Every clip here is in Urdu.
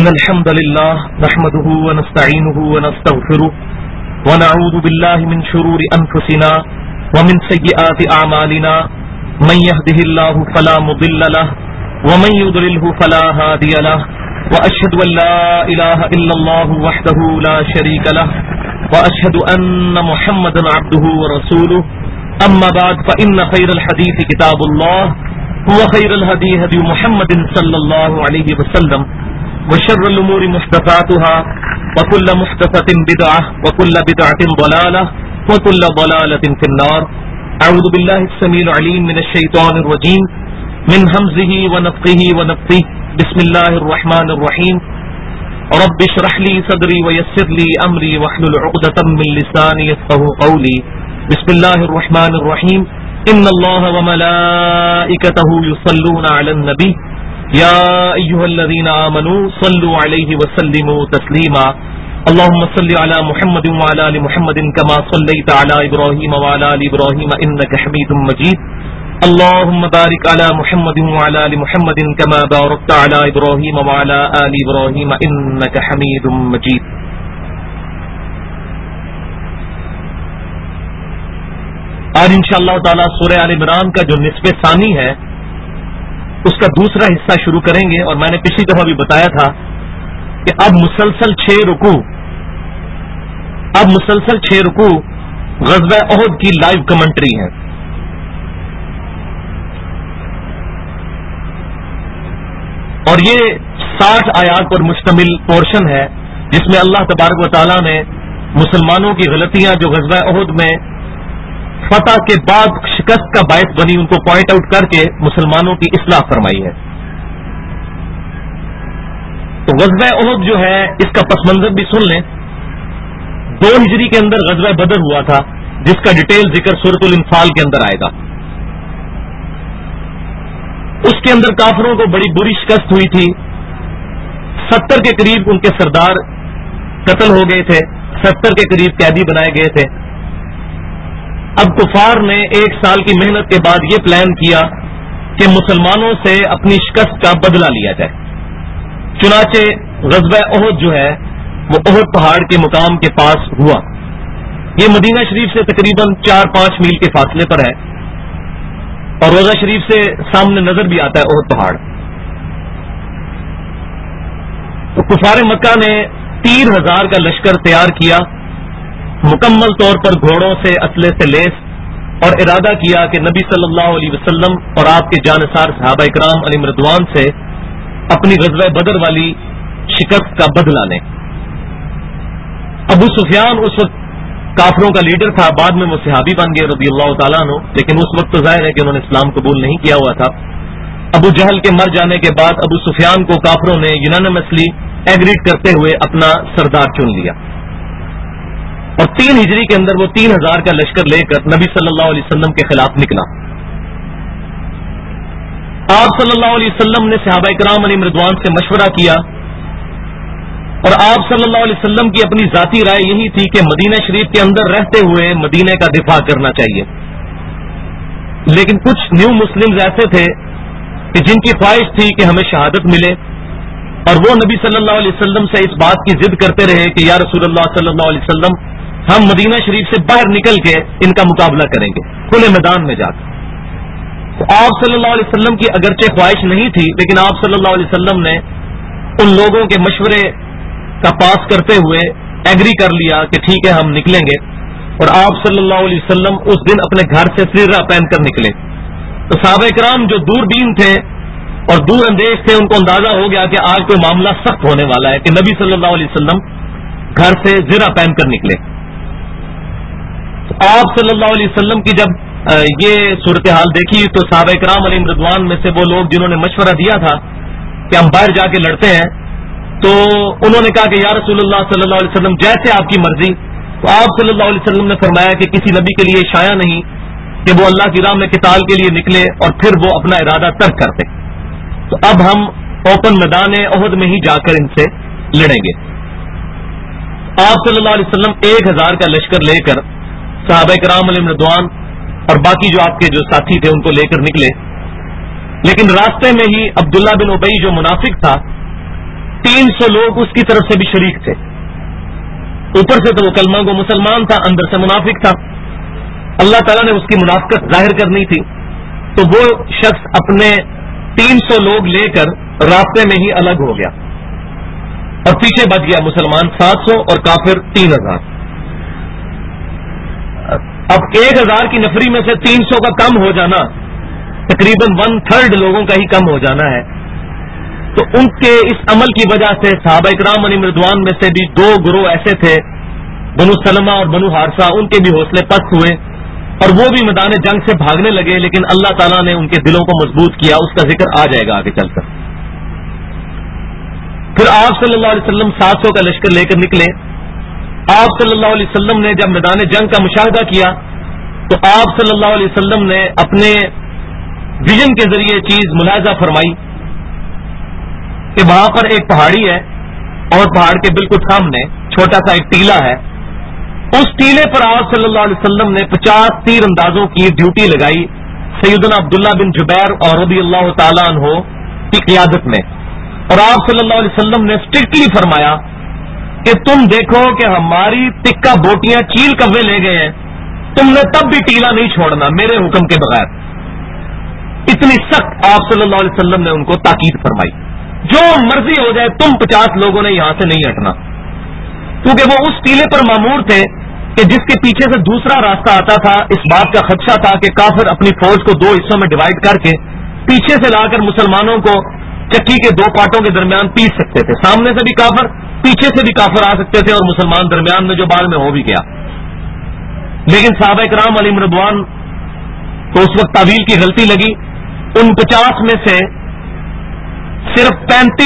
إن الحمد لله نحمده ونستعينه ونستغفره ونعوذ بالله من شرور أنفسنا ومن سيئات أعمالنا من يهده الله فلا مضل له ومن يضلله فلا هادي له وأشهد أن لا إله إلا الله وحده لا شريك له وأشهد أن محمدا عبده ورسوله أما بعد فإن خير الحديث كتاب الله وخير الهدي هدي محمد صلى الله عليه وسلم وشر الأمور محدثاتها وكل محدثة بدعة وكل بدعة ضلالة وكل ضلالة في النار. أعوذ بالله السميع العليم من الشيطان الرجيم من همزه ونفخه ونفثه. بسم الله الرحمن الرحيم. رب اشرح لي صدري ويسر لي أمري واحلل عقدة من لساني يفقهوا قولي. بسم الله الرحمن الرحيم. إن الله وملائكته يصلون على النبي يا أيها الذين آمنوا صلوا عليه وسلموا تسليما. اللهم صل على محمد وعلى آل محمد كما صليت على إبراهيم وعلى آل إبراهيم إنك حميد مجيد. اللهم بارك على محمد وعلى آل محمد كما باركت على إبراهيم وعلى آل إبراهيم إنك حميد مجيد. آج انشاءاللہ تعالی سورہ آل عمران کا جو نصف ثانی ہے اس کا دوسرا حصہ شروع کریں گے. اور میں نے پچھلی دفعہ بھی بتایا تھا کہ اب مسلسل 6 رکوع غزوہ احد کی لائیو کمنٹری ہے. اور یہ 60 آیات پر مشتمل پورشن ہے جس میں اللہ تبارک و تعالی نے مسلمانوں کی غلطیاں جو غزوہ احد میں فتح کے بعد شکست کا باعث بنی ان کو پوائنٹ آؤٹ کر کے مسلمانوں کی اصلاح فرمائی ہے. تو غزوہ احد جو ہے اس کا پس منظر بھی سن لیں. 2 ہجری کے اندر غزوہ بدر ہوا تھا جس کا ڈیٹیل ذکر سورۃ الانفال کے اندر آئے گا. اس کے اندر کافروں کو بڑی بری شکست ہوئی تھی. 70 کے قریب ان کے سردار قتل ہو گئے تھے, 70 کے قریب قیدی بنائے گئے تھے. اب کفار نے 1 سال کی محنت کے بعد یہ پلان کیا کہ مسلمانوں سے اپنی شکست کا بدلہ لیا جائے. چنانچہ غزوہ احد جو ہے وہ احد پہاڑ کے مقام کے پاس ہوا. یہ مدینہ شریف سے تقریباً 4-5 میل کے فاصلے پر ہے اور روضہ شریف سے سامنے نظر بھی آتا ہے احد پہاڑ. تو کفار مکہ نے 30,000 کا لشکر تیار کیا, مکمل طور پر گھوڑوں سے اسلحے سے لیس, اور ارادہ کیا کہ نبی صلی اللہ علیہ وسلم اور آپ کے جانثار صحابہ اکرام علیہم رضوان سے اپنی غزوہ بدر والی شکست کا بدلہ لیں. ابو سفیان اس وقت کافروں کا لیڈر تھا, بعد میں وہ صحابی بن گئے رضی اللہ تعالیٰ عنہ, لیکن اس وقت تو ظاہر ہے کہ انہوں نے اسلام قبول نہیں کیا ہوا تھا. ابو جہل کے مر جانے کے بعد ابو سفیان کو کافروں نے یونانیمسلی ایگریڈ کرتے ہوئے اپنا سردار چن لیا اور 3 ہجری کے اندر وہ 3,000 کا لشکر لے کر نبی صلی اللہ علیہ وسلم کے خلاف نکلا. آپ صلی اللہ علیہ وسلم نے صحابہ کرام علیہم رضوان سے مشورہ کیا اور آپ صلی اللہ علیہ وسلم کی اپنی ذاتی رائے یہی تھی کہ مدینہ شریف کے اندر رہتے ہوئے مدینے کا دفاع کرنا چاہیے. لیکن کچھ نیو مسلمز ایسے تھے کہ جن کی خواہش تھی کہ ہمیں شہادت ملے, اور وہ نبی صلی اللہ علیہ وسلم سے اس بات کی ضد کرتے رہے کہ یا رسول اللہ صلی اللہ علیہ وسلم ہم مدینہ شریف سے باہر نکل کے ان کا مقابلہ کریں گے کھلے میدان میں جا کر. تو آپ صلی اللہ علیہ وسلم کی اگرچہ خواہش نہیں تھی, لیکن آپ صلی اللہ علیہ وسلم نے ان لوگوں کے مشورے کا پاس کرتے ہوئے ایگری کر لیا کہ ٹھیک ہے ہم نکلیں گے. اور آپ صلی اللہ علیہ وسلم اس دن اپنے گھر سے سرہ پہن کر نکلے. تو صحابہ کرام جو دوربین تھے اور دور اندیش تھے ان کو اندازہ ہو گیا کہ آج کوئی معاملہ سخت ہونے والا ہے کہ نبی صلی اللہ علیہ وسلم گھر سے زرہ پہن کر نکلے. تو آپ صلی اللہ علیہ وسلم کی جب یہ صورتحال دیکھی تو صحابہ کرام علیہم رضوان میں سے وہ لوگ جنہوں نے مشورہ دیا تھا کہ ہم باہر جا کے لڑتے ہیں, تو انہوں نے کہا کہ یا رسول اللہ صلی اللہ علیہ وسلم جیسے آپ کی مرضی. تو آپ صلی اللہ علیہ وسلم نے فرمایا کہ کسی نبی کے لیے شایع نہیں کہ وہ اللہ کی راہ میں قتال کے لیے نکلے اور پھر وہ اپنا ارادہ ترک کر دے. تو اب ہم اوپن میدان احد میں ہی جا کر ان سے لڑیں گے. آپ صلی اللہ علیہ وسلم 1,000 کا لشکر لے کر صحابہ کرام علیہم رضوان اور باقی جو آپ کے جو ساتھی تھے ان کو لے کر نکلے. لیکن راستے میں ہی عبداللہ بن ابی جو منافق تھا 300 लोग उसकी طرف سے بھی شریک تھے. اوپر سے تو وہ کلمہ کو مسلمان تھا، اندر سے منافق تھا. اللہ تعالیٰ نے اس کی منافقت ظاہر کرنی تھی، تو وہ شخص اپنے 300 لوگ لے کر راستے میں ہی الگ ہو گیا اور پیچھے بچ گیا مسلمان 700 اور کافر 3000. اب 1000 کی نفری میں سے 300 کا کم ہو جانا تقریباً 1/3 لوگوں کا ہی کم ہو جانا ہے. تو ان کے اس عمل کی وجہ سے صحابہ اکرام علیہم رضوان میں سے بھی 2 گروہ ایسے تھے، بنو سلمہ اور بنو حارثہ، ان کے بھی حوصلے پست ہوئے اور وہ بھی میدان جنگ سے بھاگنے لگے، لیکن اللہ تعالیٰ نے ان کے دلوں کو مضبوط کیا. اس کا ذکر آ جائے گا آگے چل کر. پھر آپ صلی اللہ علیہ وسلم 700 کا لشکر لے کر نکلے. آپ صلی اللہ علیہ وسلم نے جب میدان جنگ کا مشاہدہ کیا تو آپ صلی اللہ علیہ وسلم نے اپنے ویژن کے ذریعے چیز ملاحظہ فرمائی کہ وہاں پر ایک پہاڑی ہے اور پہاڑ کے بالکل سامنے چھوٹا سا ایک ٹیلا ہے. اس ٹیلے پر آپ صلی اللہ علیہ وسلم نے 50 تیر اندازوں کی ڈیوٹی لگائی سیدنا عبداللہ بن جبیر اور رضی اللہ تعالیٰ عنہ کی قیادت میں. اور آپ صلی اللہ علیہ وسلم نے اسٹرکٹلی فرمایا کہ تم دیکھو کہ ہماری تکہ بوٹیاں چیل کوے لے گئے ہیں، تم نے تب بھی ٹیلا نہیں چھوڑنا میرے حکم کے بغیر. اتنی سخت آپ صلی اللہ علیہ وسلم نے ان کو تاکید فرمائی، جو مرضی ہو جائے تم 50 لوگوں نے یہاں سے نہیں ہٹنا. کیونکہ وہ اس ٹیلے پر مامور تھے کہ جس کے پیچھے سے دوسرا راستہ آتا تھا. اس بات کا خدشہ تھا کہ کافر اپنی فوج کو 2 حصوں میں ڈیوائڈ کر کے پیچھے سے لا کر مسلمانوں کو چکی کے 2 پارٹوں کے درمیان پیس سکتے تھے. سامنے سے بھی کافر، پیچھے سے بھی کافر آ سکتے تھے اور مسلمان درمیان میں، جو بعد میں ہو بھی گیا. لیکن صحابہ کرام علیہم رضوان کو اس وقت تعویل کی غلطی لگی. ان 50 میں سے صرف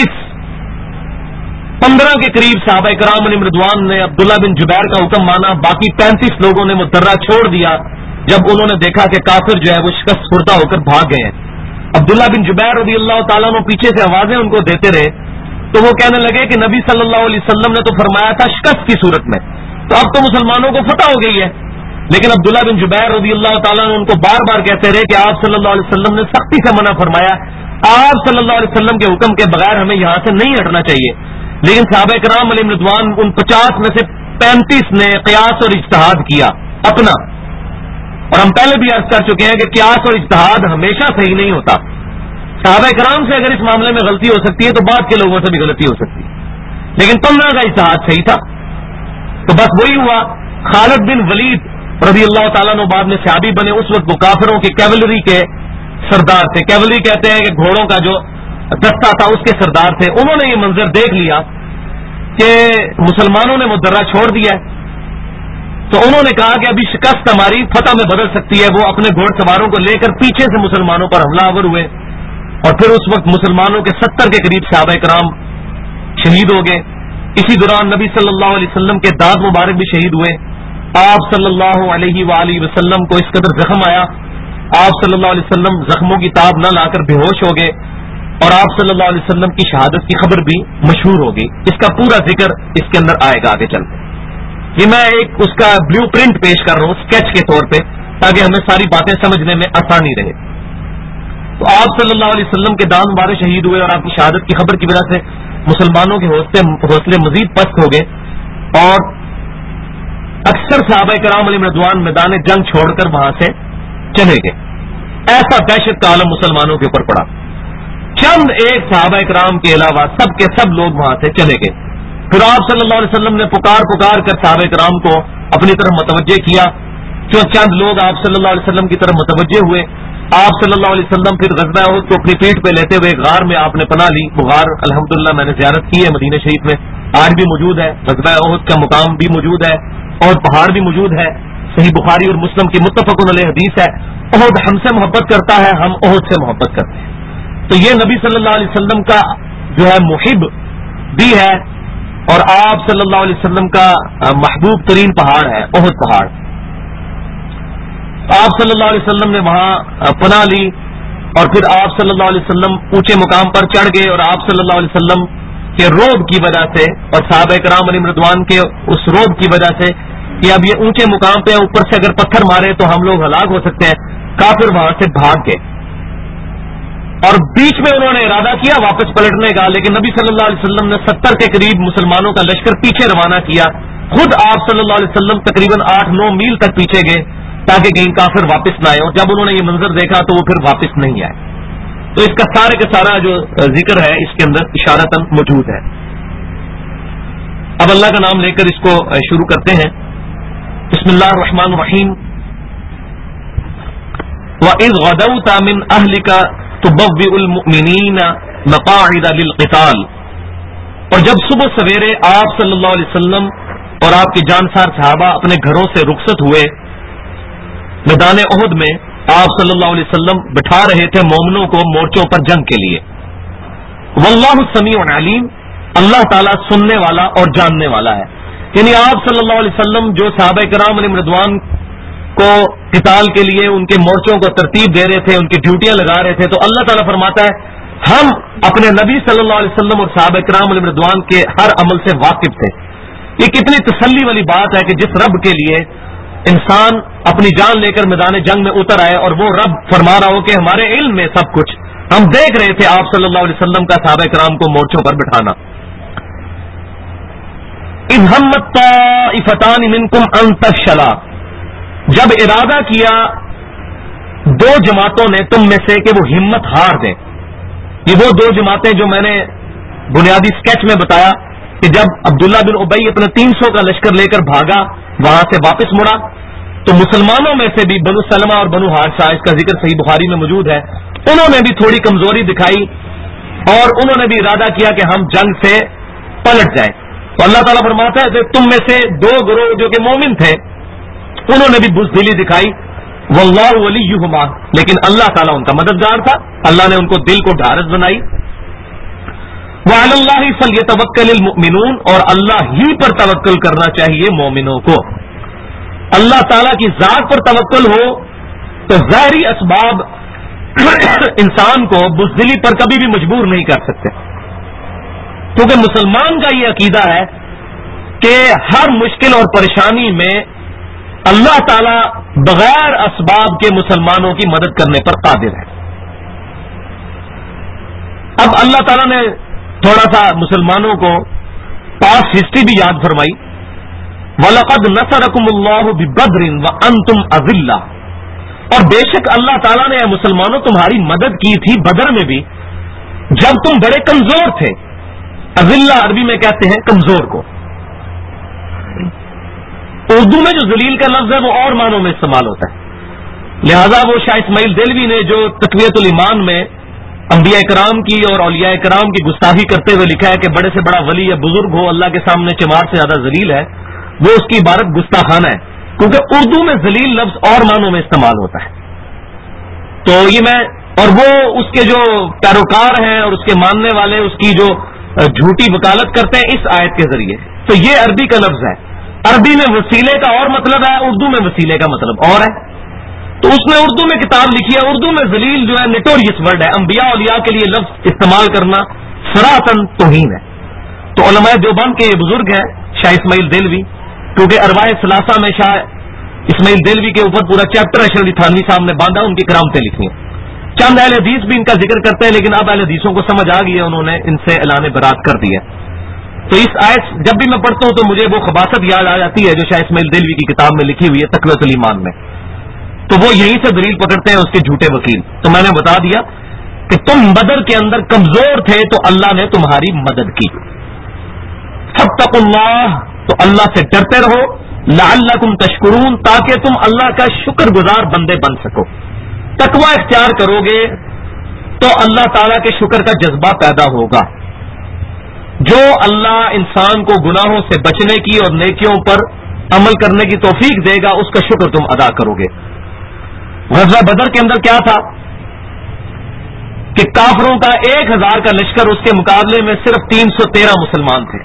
15 کے قریب صحابہ کرام علیہم رضوان نے عبداللہ بن جبیر کا حکم مانا. باقی 35 لوگوں نے مدرہ چھوڑ دیا جب انہوں نے دیکھا کہ کافر جو ہے وہ شکست خوردہ ہو کر بھاگ گئے ہیں. عبداللہ بن جبیر رضی اللہ تعالیٰ عنہ پیچھے سے آوازیں ان کو دیتے رہے تو وہ کہنے لگے کہ نبی صلی اللہ علیہ وسلم نے تو فرمایا تھا شکست کی صورت میں، تو اب تو مسلمانوں کو فتح ہو گئی ہے. لیکن عبداللہ بن جبیر رضی اللہ تعالیٰ عنہ ان کو بار بار کہتے رہے کہ آپ صلی اللہ علیہ وسلم نے سختی سے منع فرمایا، آپ صلی اللہ علیہ وسلم کے حکم کے بغیر ہمیں یہاں سے نہیں ہٹنا چاہیے. لیکن صحابہ کرام علیہم رضوان ان 50 میں سے 35 نے قیاس اور اجتہاد کیا اپنا. اور ہم پہلے بھی عرض کر چکے ہیں کہ قیاس اور اجتہاد ہمیشہ صحیح نہیں ہوتا. صحابہ کرام سے اگر اس معاملے میں غلطی ہو سکتی ہے تو بعد کے لوگوں سے بھی غلطی ہو سکتی ہے، لیکن 15 کا اجتہاد صحیح تھا. تو بس وہی ہوا. خالد بن ولید رضی اللہ تعالیٰ عنہ بعد میں صحابی بنے. اس وقت وہ کافروں کی کیولری کے سردار تھے. کیولری کہتے ہیں کہ گھوڑوں کا جو دستہ تھا اس کے سردار تھے. انہوں نے یہ منظر دیکھ لیا کہ مسلمانوں نے مدرہ چھوڑ دیا ہے، تو انہوں نے کہا کہ ابھی شکست ہماری فتح میں بدل سکتی ہے. وہ اپنے گھوڑ سواروں کو لے کر پیچھے سے مسلمانوں پر حملہ آور ہوئے اور پھر اس وقت مسلمانوں کے 70 کے قریب صحابہ کرام شہید ہو گئے. اسی دوران نبی صلی اللہ علیہ وسلم کے دانت مبارک بھی شہید ہوئے. آپ صلی اللہ علیہ وآلہ وسلم کو اس قدر زخم آیا، آپ صلی اللہ علیہ وسلم زخموں کی تاب نہ لا کر بے ہوش ہو گئے اور آپ صلی اللہ علیہ وسلم کی شہادت کی خبر بھی مشہور ہو گئی. اس کا پورا ذکر اس کے اندر آئے گا آگے چلتے. یہ میں ایک اس کا بلیو پرنٹ پیش کر رہا ہوں اسکیچ کے طور پہ تاکہ ہمیں ساری باتیں سمجھنے میں آسانی رہے. تو آپ صلی اللہ علیہ وسلم کے دان مبارک شہید ہوئے اور آپ کی شہادت کی خبر کی وجہ سے مسلمانوں کے حوصلے مزید پست ہو گئے اور اکثر صحابہ کرام علیہ رضوان میدان جنگ چھوڑ کر وہاں سے چلے گئے. ایسا دہشت کا عالم مسلمانوں کے اوپر پڑا. چند ایک صحابہ کرام کے علاوہ سب کے سب لوگ وہاں سے چلے گئے. پھر آپ صلی اللہ علیہ وسلم نے پکار کر صحابہ کرام کو اپنی طرف متوجہ کیا. جو چند لوگ آپ صلی اللہ علیہ وسلم کی طرف متوجہ ہوئے، آپ صلی اللہ علیہ وسلم پھر غزوہ احد کو اپنی پیٹھ پہ لیتے ہوئے غار میں آپ نے پناہ لی. وہ غار الحمدللہ میں نے زیارت کی ہے مدینہ شریف میں، آج بھی موجود ہے. غزوہ احد کا مقام بھی موجود ہے اور پہاڑ بھی موجود ہے. صحیح بخاری اور مسلم کی متفق علیہ حدیث ہے، احد ہم سے محبت کرتا ہے، ہم احد سے محبت کرتے ہیں. تو یہ نبی صلی اللہ علیہ وسلم کا جو ہے محب بھی ہے اور آپ صلی اللہ علیہ وسلم کا محبوب ترین پہاڑ ہے احد پہاڑ. آپ صلی اللہ علیہ وسلم نے وہاں پناہ لی اور پھر آپ صلی اللہ علیہ وسلم اونچے مقام پر چڑھ گئے اور آپ صلی اللہ علیہ وسلم کے روب کی وجہ سے اور صحابہ کرام علیہ رضوان کے اس روب کی وجہ سے کہ اب یہ اونچے مقام پہ اوپر سے اگر پتھر مارے تو ہم لوگ ہلاک ہو سکتے ہیں، کافر وہاں سے بھاگ گئے. اور بیچ میں انہوں نے ارادہ کیا واپس پلٹنے کا، لیکن نبی صلی اللہ علیہ وسلم نے 70 کے قریب مسلمانوں کا لشکر پیچھے روانہ کیا. خود آپ صلی اللہ علیہ وسلم تقریباً 8-9 میل تک پیچھے گئے تاکہ کہیں کافر واپس نہ آئے، اور جب انہوں نے یہ منظر دیکھا تو وہ پھر واپس نہیں آئے. تو اس کا سارے کا سارا جو ذکر ہے اس کے اندر اشارتاً موجود ہے. اب اللہ کا نام لے کر اس کو شروع کرتے ہیں. بسم اللہ الرحمن الرحیم. وَإِذْ غَدَوْتَ مِنْ أَهْلِكَ تُبَوِّئُ الْمُؤْمِنِينَ مَقَاعِدَ لِلْقِتَالِ. اور جب صبح سویرے آپ صلی اللہ علیہ وسلم اور آپ کے جانسار صحابہ اپنے گھروں سے رخصت ہوئے، میدان احد میں آپ صلی اللہ علیہ وسلم بٹھا رہے تھے مومنوں کو مورچوں پر جنگ کے لیے. واللہ سمیع علیم، اللہ تعالیٰ سننے والا اور جاننے والا ہے. یعنی آپ صلی اللہ علیہ وسلم جو صحابہ کرام علیہم رضوان کو قتال کے لیے ان کے مورچوں کو ترتیب دے رہے تھے، ان کی ڈیوٹیاں لگا رہے تھے، تو اللہ تعالیٰ فرماتا ہے ہم اپنے نبی صلی اللہ علیہ وسلم اور صحابہ کرام علیہم رضوان کے ہر عمل سے واقف تھے. یہ کتنی تسلی والی بات ہے کہ جس رب کے لیے انسان اپنی جان لے کر میدان جنگ میں اتر آئے اور وہ رب فرما رہا ہو کہ ہمارے علم میں سب کچھ، ہم دیکھ رہے تھے آپ صلی اللہ علیہ وسلم کا صحابہ کرام کو مورچوں پر بٹھانا. اذ ہمت طائفتان منکم ان تفشلا، جب ارادہ کیا دو جماعتوں نے تم میں سے کہ وہ ہمت ہار دیں. یہ وہ دو جماعتیں جو میں نے بنیادی سکیچ میں بتایا کہ جب عبداللہ بن ابی اپنا 300 کا لشکر لے کر بھاگا، وہاں سے واپس مڑا، تو مسلمانوں میں سے بھی بنو سلمہ اور بنو حارثہ، اس کا ذکر صحیح بخاری میں موجود ہے، انہوں نے بھی تھوڑی کمزوری دکھائی اور انہوں نے بھی ارادہ کیا کہ ہم جنگ سے پلٹ جائیں. تو اللہ تعالیٰ فرماتا ہے کہ تم میں سے دو گروہ جو کہ مومن تھے انہوں نے بھی بزدلی دکھائی. واللہ ولیہما، لیکن اللہ تعالیٰ ان کا مددگار تھا، اللہ نے ان کو دل کو ڈھارس بنائی. وعلی اللہ فلیتوکل المؤمنون، اور اللہ ہی پر توکل کرنا چاہیے مومنوں کو. اللہ تعالیٰ کی ذات پر توکل ہو تو ظاہری اسباب انسان کو بزدلی پر کبھی بھی مجبور نہیں کر سکتے، کیونکہ مسلمان کا یہ عقیدہ ہے کہ ہر مشکل اور پریشانی میں اللہ تعالیٰ بغیر اسباب کے مسلمانوں کی مدد کرنے پر قادر ہے. اب اللہ تعالیٰ نے تھوڑا سا مسلمانوں کو پاس ہسٹری بھی یاد فرمائی. وَلَقَدْ نَصَرَكُمُ اللَّهُ بِبَدْرٍ وَأَنْتُمْ أَذِلَّةٌ، اور بے شک اللہ تعالیٰ نے مسلمانوں تمہاری مدد کی تھی بدر میں بھی جب تم بڑے کمزور تھے. اذلہ عربی میں کہتے ہیں کمزور کو. اردو میں جو ذلیل کا لفظ ہے وہ اور معنوں میں استعمال ہوتا ہے، لہذا وہ شاہ اسماعیل دہلوی نے جو تقویۃ الایمان میں انبیاء کرام کی اور اولیاء کرام کی گستاخی کرتے ہوئے لکھا ہے کہ بڑے سے بڑا ولی یا بزرگ ہو اللہ کے سامنے چمار سے زیادہ ذلیل ہے، وہ اس کی عبارت گستاخانہ ہے، کیونکہ اردو میں ذلیل لفظ اور معنوں میں استعمال ہوتا ہے. تو یہ میں اور وہ اس کے جو پیروکار ہیں اور اس کے ماننے والے اس کی جو جھوٹی وکالت کرتے ہیں اس آیت کے ذریعے. تو یہ عربی کا لفظ ہے، عربی میں وسیلے کا اور مطلب ہے، اردو میں وسیلے کا مطلب اور ہے. تو اس نے اردو میں کتاب لکھی ہے. اردو میں ذلیل جو ہے نٹوریس ورڈ ہے، انبیاء اولیاء کے لیے لفظ استعمال کرنا سراطن توہین ہے. تو علماء دیوبند کے یہ بزرگ ہیں شاہ اسماعیل دہلوی، کیونکہ ارواح ثلاثہ میں شاہ اسماعیل دہلوی کے اوپر پورا چیپٹر اشرف علی تھانوی صاحب نے باندھا، ان کی کرامتیں لکھی ہیں. چند اہل حدیث بھی ان کا ذکر کرتے ہیں، لیکن اب اہل حدیثوں کو سمجھ آ گئی ہے، انہوں نے ان سے اعلان برات کر دیا. تو اس آیت جب بھی میں پڑھتا ہوں تو مجھے وہ خباثت یاد آ جاتی ہے جو شاہ اسماعیل دہلوی کی کتاب میں لکھی ہوئی ہے تقویۃ الایمان میں. تو وہ یہیں سے دلیل پکڑتے ہیں اس کے جھوٹے وکیل. تو میں نے بتا دیا کہ تم بدر کے اندر کمزور تھے تو اللہ نے تمہاری مدد کی. فاتقوا اللہ، تو اللہ سے ڈرتے رہو، لعلکم تشکرون، تاکہ تم اللہ کا شکر گزار بندے بن سکو. تقوی اختیار کرو گے تو اللہ تعالیٰ کے شکر کا جذبہ پیدا ہوگا. جو اللہ انسان کو گناہوں سے بچنے کی اور نیکیوں پر عمل کرنے کی توفیق دے گا اس کا شکر تم ادا کرو گے. غزوہ بدر کے اندر کیا تھا کہ کافروں کا 1000 کا لشکر، اس کے مقابلے میں صرف 313 مسلمان تھے،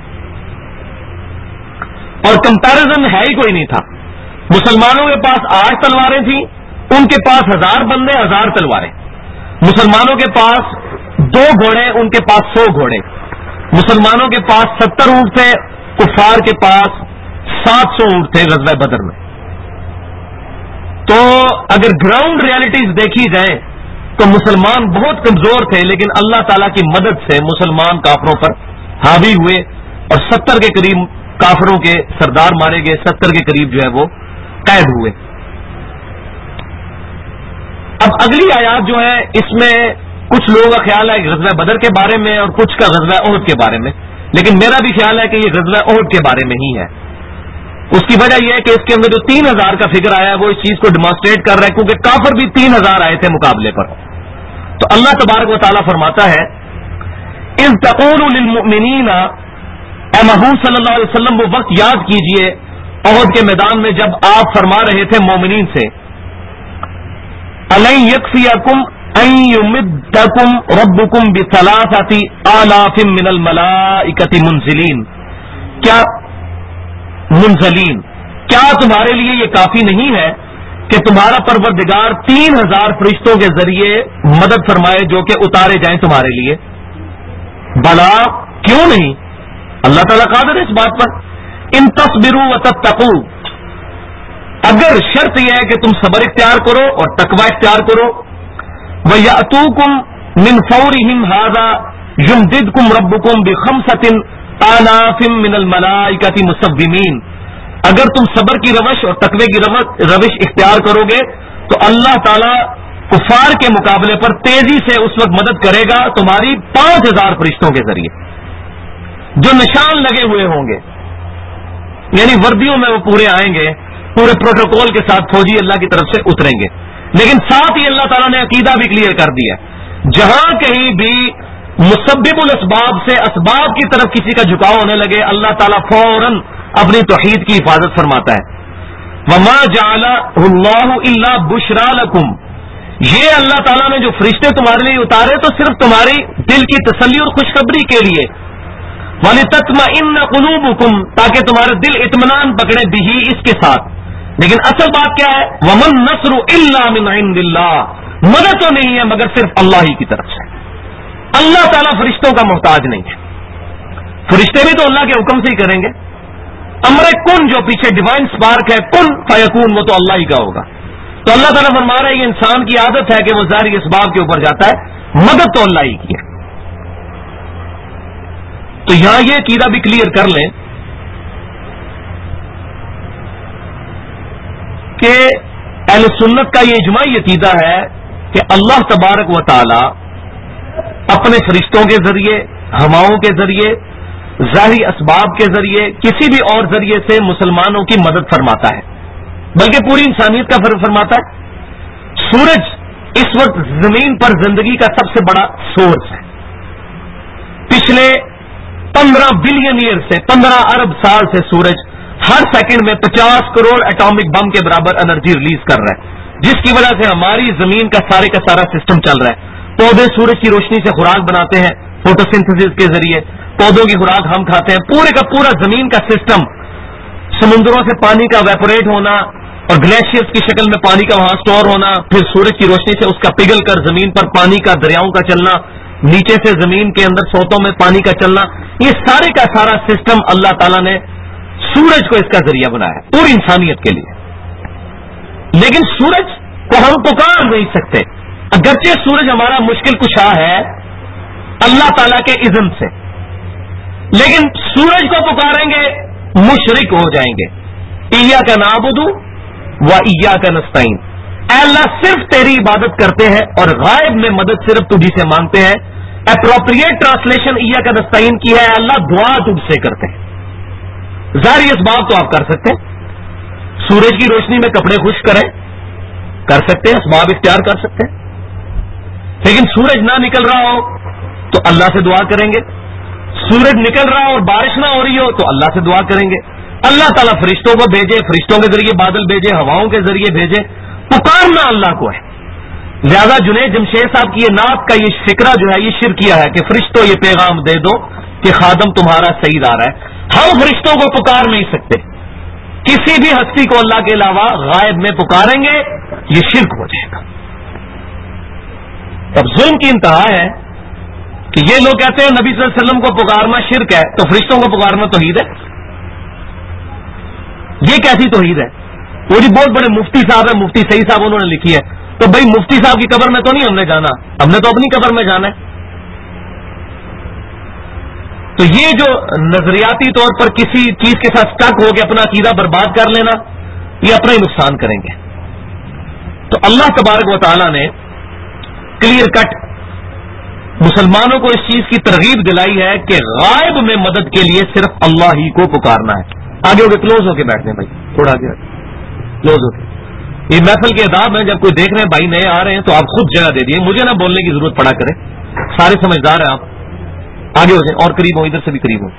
اور کمپیرزن ہے ہی کوئی نہیں تھا. مسلمانوں کے پاس 8 تلواریں تھیں، ان کے پاس 1000 بندے 1000 تلواریں. مسلمانوں کے پاس 2 گھوڑے، ان کے پاس 100 گھوڑے. مسلمانوں کے پاس 70 اونٹ تھے، کفار کے پاس 700 اونٹ تھے غزوہ بدر میں. تو اگر گراؤنڈ ریالٹیز دیکھی جائیں تو مسلمان بہت کمزور تھے، لیکن اللہ تعالیٰ کی مدد سے مسلمان کافروں پر حاوی ہوئے اور 70 کے قریب کافروں کے سردار مارے گئے، 70 کے قریب جو ہے وہ قید ہوئے۔ اب اگلی آیات جو ہے اس میں کچھ لوگوں کا خیال ہے کہ غزوہ بدر کے بارے میں اور کچھ کا غزوہ احد کے بارے میں، لیکن میرا بھی خیال ہے کہ یہ غزوہ احد کے بارے میں ہی ہے۔ اس کی وجہ یہ ہے کہ اس کے اندر جو 3000 کا فگر آیا ہے وہ اس چیز کو ڈیمانسٹریٹ کر رہا ہے، کیونکہ کافر بھی 3000 آئے تھے مقابلے پر۔ تو اللہ تبارک و تعالیٰ فرماتا ہے اذ تقول للمؤمنین، اے محبوب صلی اللہ علیہ وسلم وہ وقت یاد کیجئے احد کے میدان میں جب آپ فرما رہے تھے مومنین سے، الن یکفیکم ان یمدکم ربکم بثلاثۃ آلاف من الملائکۃ منزلین، کیا تمہارے لیے یہ کافی نہیں ہے کہ تمہارا پروردگار 3000 فرشتوں کے ذریعے مدد فرمائے جو کہ اتارے جائیں تمہارے لیے؟ بلا، کیوں نہیں، اللہ تعالیٰ قادر ہے اس بات پر۔ ان تصبروا وتتقوا، اگر شرط یہ ہے کہ تم صبر اختیار کرو اور تقوی اختیار کرو، وَيَأْتُوكُم مِّن فَوْرِهِمْ هَٰذَا يُمْدِدْكُمْ رَبُّكُمْ بِخَمْسَةٍ آلَافٍ مِّنَ الْمَلَائِكَةِ مُصَوِّمِينَ، اگر تم صبر کی روش اور تقوی کی روش اختیار کرو گے تو اللہ تعالیٰ کفار کے مقابلے پر تیزی سے اس وقت مدد کرے گا تمہاری 5000 فرشتوں کے ذریعے جو نشان لگے ہوئے ہوں گے، یعنی وردیوں میں وہ پورے آئیں گے، پورے پروٹوکول کے ساتھ فوجی اللہ کی طرف سے اتریں گے۔ لیکن ساتھ ہی اللہ تعالیٰ نے عقیدہ بھی کلیئر کر دیا، جہاں کہیں بھی مسبب الاسباب سے اسباب کی طرف کسی کا جھکاؤ ہونے لگے اللہ تعالیٰ فوراً اپنی توحید کی حفاظت فرماتا ہے۔ وما جعلہ اللہ الا بشرا لکم، یہ اللہ تعالیٰ نے جو فرشتے تمہارے لیے اتارے تو صرف تمہاری دل کی تسلی اور خوشخبری کے لیے، وَلِتَطْمَئِنَّ قُلُوبُكُمْ، تاکہ تمہارے دل اطمینان پکڑے بھی اس کے ساتھ۔ لیکن اصل بات کیا ہے؟ وَمَن نَّصْرُ إِلَّا مِنْ عِندِ اللَّهِ، مدد تو نہیں ہے مگر صرف اللہ ہی کی طرف سے۔ اللہ تعالیٰ فرشتوں کا محتاج نہیں ہے، فرشتے بھی تو اللہ کے حکم سے ہی کریں گے۔ امر کن جو پیچھے ڈیوائن سپارک ہے، کن فیکون، وہ تو اللہ ہی کا ہوگا۔ تو اللہ تعالیٰ فرما رہا ہے یہ انسان کی عادت ہے کہ وہ ظاہری اسباب کے اوپر جاتا ہے، مدد تو اللہ ہی کی ہے۔ تو یہاں یہ عقیدہ بھی کلیئر کر لیں کہ اہل سنت کا یہ اجماعی عقیدہ ہے کہ اللہ تبارک و تعالی اپنے فرشتوں کے ذریعے، ہواؤں کے ذریعے، ظاہری اسباب کے ذریعے، کسی بھی اور ذریعے سے مسلمانوں کی مدد فرماتا ہے، بلکہ پوری انسانیت کا فرماتا ہے۔ سورج اس وقت زمین پر زندگی کا سب سے بڑا سورس ہے۔ پچھلے 15 بلین ایئر سے، 15 ارب سال سے سورج ہر سیکنڈ میں 50 کروڑ ایٹامک بم کے برابر انرجی ریلیز کر رہا ہے، جس کی وجہ سے ہماری زمین کا سارا سسٹم چل رہا ہے۔ پودے سورج کی روشنی سے خوراک بناتے ہیں فوٹوسنتھسس کے ذریعے، پودوں کی خوراک ہم کھاتے ہیں۔ پورے کا پورا زمین کا سسٹم، سمندروں سے پانی کا ویپوریٹ ہونا اور گلیشیئرز کی شکل میں پانی کا وہاں سٹور ہونا، پھر سورج کی روشنی سے اس کا پگھل کر زمین پر پانی کا دریاؤں کا چلنا، نیچے سے زمین کے اندر سوتوں میں پانی کا چلنا، یہ سارے کا سارا سسٹم اللہ تعالیٰ نے سورج کو اس کا ذریعہ بنایا ہے پوری انسانیت کے لیے۔ لیکن سورج کو ہم پکار نہیں سکتے، اگرچہ سورج ہمارا مشکل کشا ہے اللہ تعالیٰ کے اذن سے، لیکن سورج کو پکاریں گے مشرک ہو جائیں گے۔ ایاک نعبد و ایاک نستعین، اے اللہ صرف تیری عبادت کرتے ہیں اور غائب میں مدد صرف تجھی سے مانگتے ہیں۔ اپروپریٹ ٹرانسلیشن ایاک نستعین کی ہے، اللہ دعا تجھ سے کرتے ہیں۔ ظاہری اسباب تو آپ کر سکتے ہیں، سورج کی روشنی میں کپڑے خشک کریں، کر سکتے ہیں، اسباب اختیار کر سکتے ہیں، لیکن سورج نہ نکل رہا ہو تو اللہ سے دعا کریں گے، سورج نکل رہا ہو اور بارش نہ ہو رہی ہو تو اللہ سے دعا کریں گے۔ اللہ تعالیٰ فرشتوں کو بھیجے، فرشتوں کے ذریعے بادل بھیجے، ہواؤں کے ذریعے بھیجے، پکارنا اللہ کو ہے۔ لہذا جنید جمشید صاحب کی یہ نعت کا یہ فکرہ جو ہے یہ شرکیہ ہے کہ فرشتوں یہ پیغام دے دو کہ خادم تمہارا سعید آ رہا ہے۔ ہم فرشتوں کو پکار نہیں سکتے، کسی بھی ہستی کو اللہ کے علاوہ غائب میں پکاریں گے یہ شرک ہو جائے گا۔ اب ظلم کی انتہا ہے کہ یہ لوگ کہتے ہیں نبی صلی اللہ علیہ وسلم کو پکارنا شرک ہے تو فرشتوں کو پکارنا توحید ہے۔ یہ کیسی توحید ہے؟ وہ جی بہت بڑے مفتی صاحب ہیں، مفتی سعید صاحب، انہوں نے لکھی ہے تو بھائی مفتی صاحب کی قبر میں تو نہیں ہم نے جانا، ہم نے تو اپنی قبر میں جانا ہے۔ تو یہ جو نظریاتی طور پر کسی چیز کے ساتھ اسٹک ہو کے اپنا عقیدہ برباد کر لینا، یہ اپنا ہی نقصان کریں گے۔ تو اللہ تبارک و تعالی نے کلیئر کٹ مسلمانوں کو اس چیز کی ترغیب دلائی ہے کہ غائب میں مدد کے لیے صرف اللہ ہی کو پکارنا ہے۔ آگے ہو کے کلوز ہو کے بیٹھتے ہیں بھائی، تھوڑا آگے کلوز ہو کے۔ یہ محفل کے آداب ہیں، جب کوئی دیکھ رہے ہیں بھائی نئے آ رہے ہیں تو آپ خود جگہ دے دیے، مجھے نہ بولنے کی ضرورت پڑا کرے، سارے سمجھدار ہیں آپ، آگے ہو جائیں اور قریب ہو، ادھر سے بھی قریب ہو۔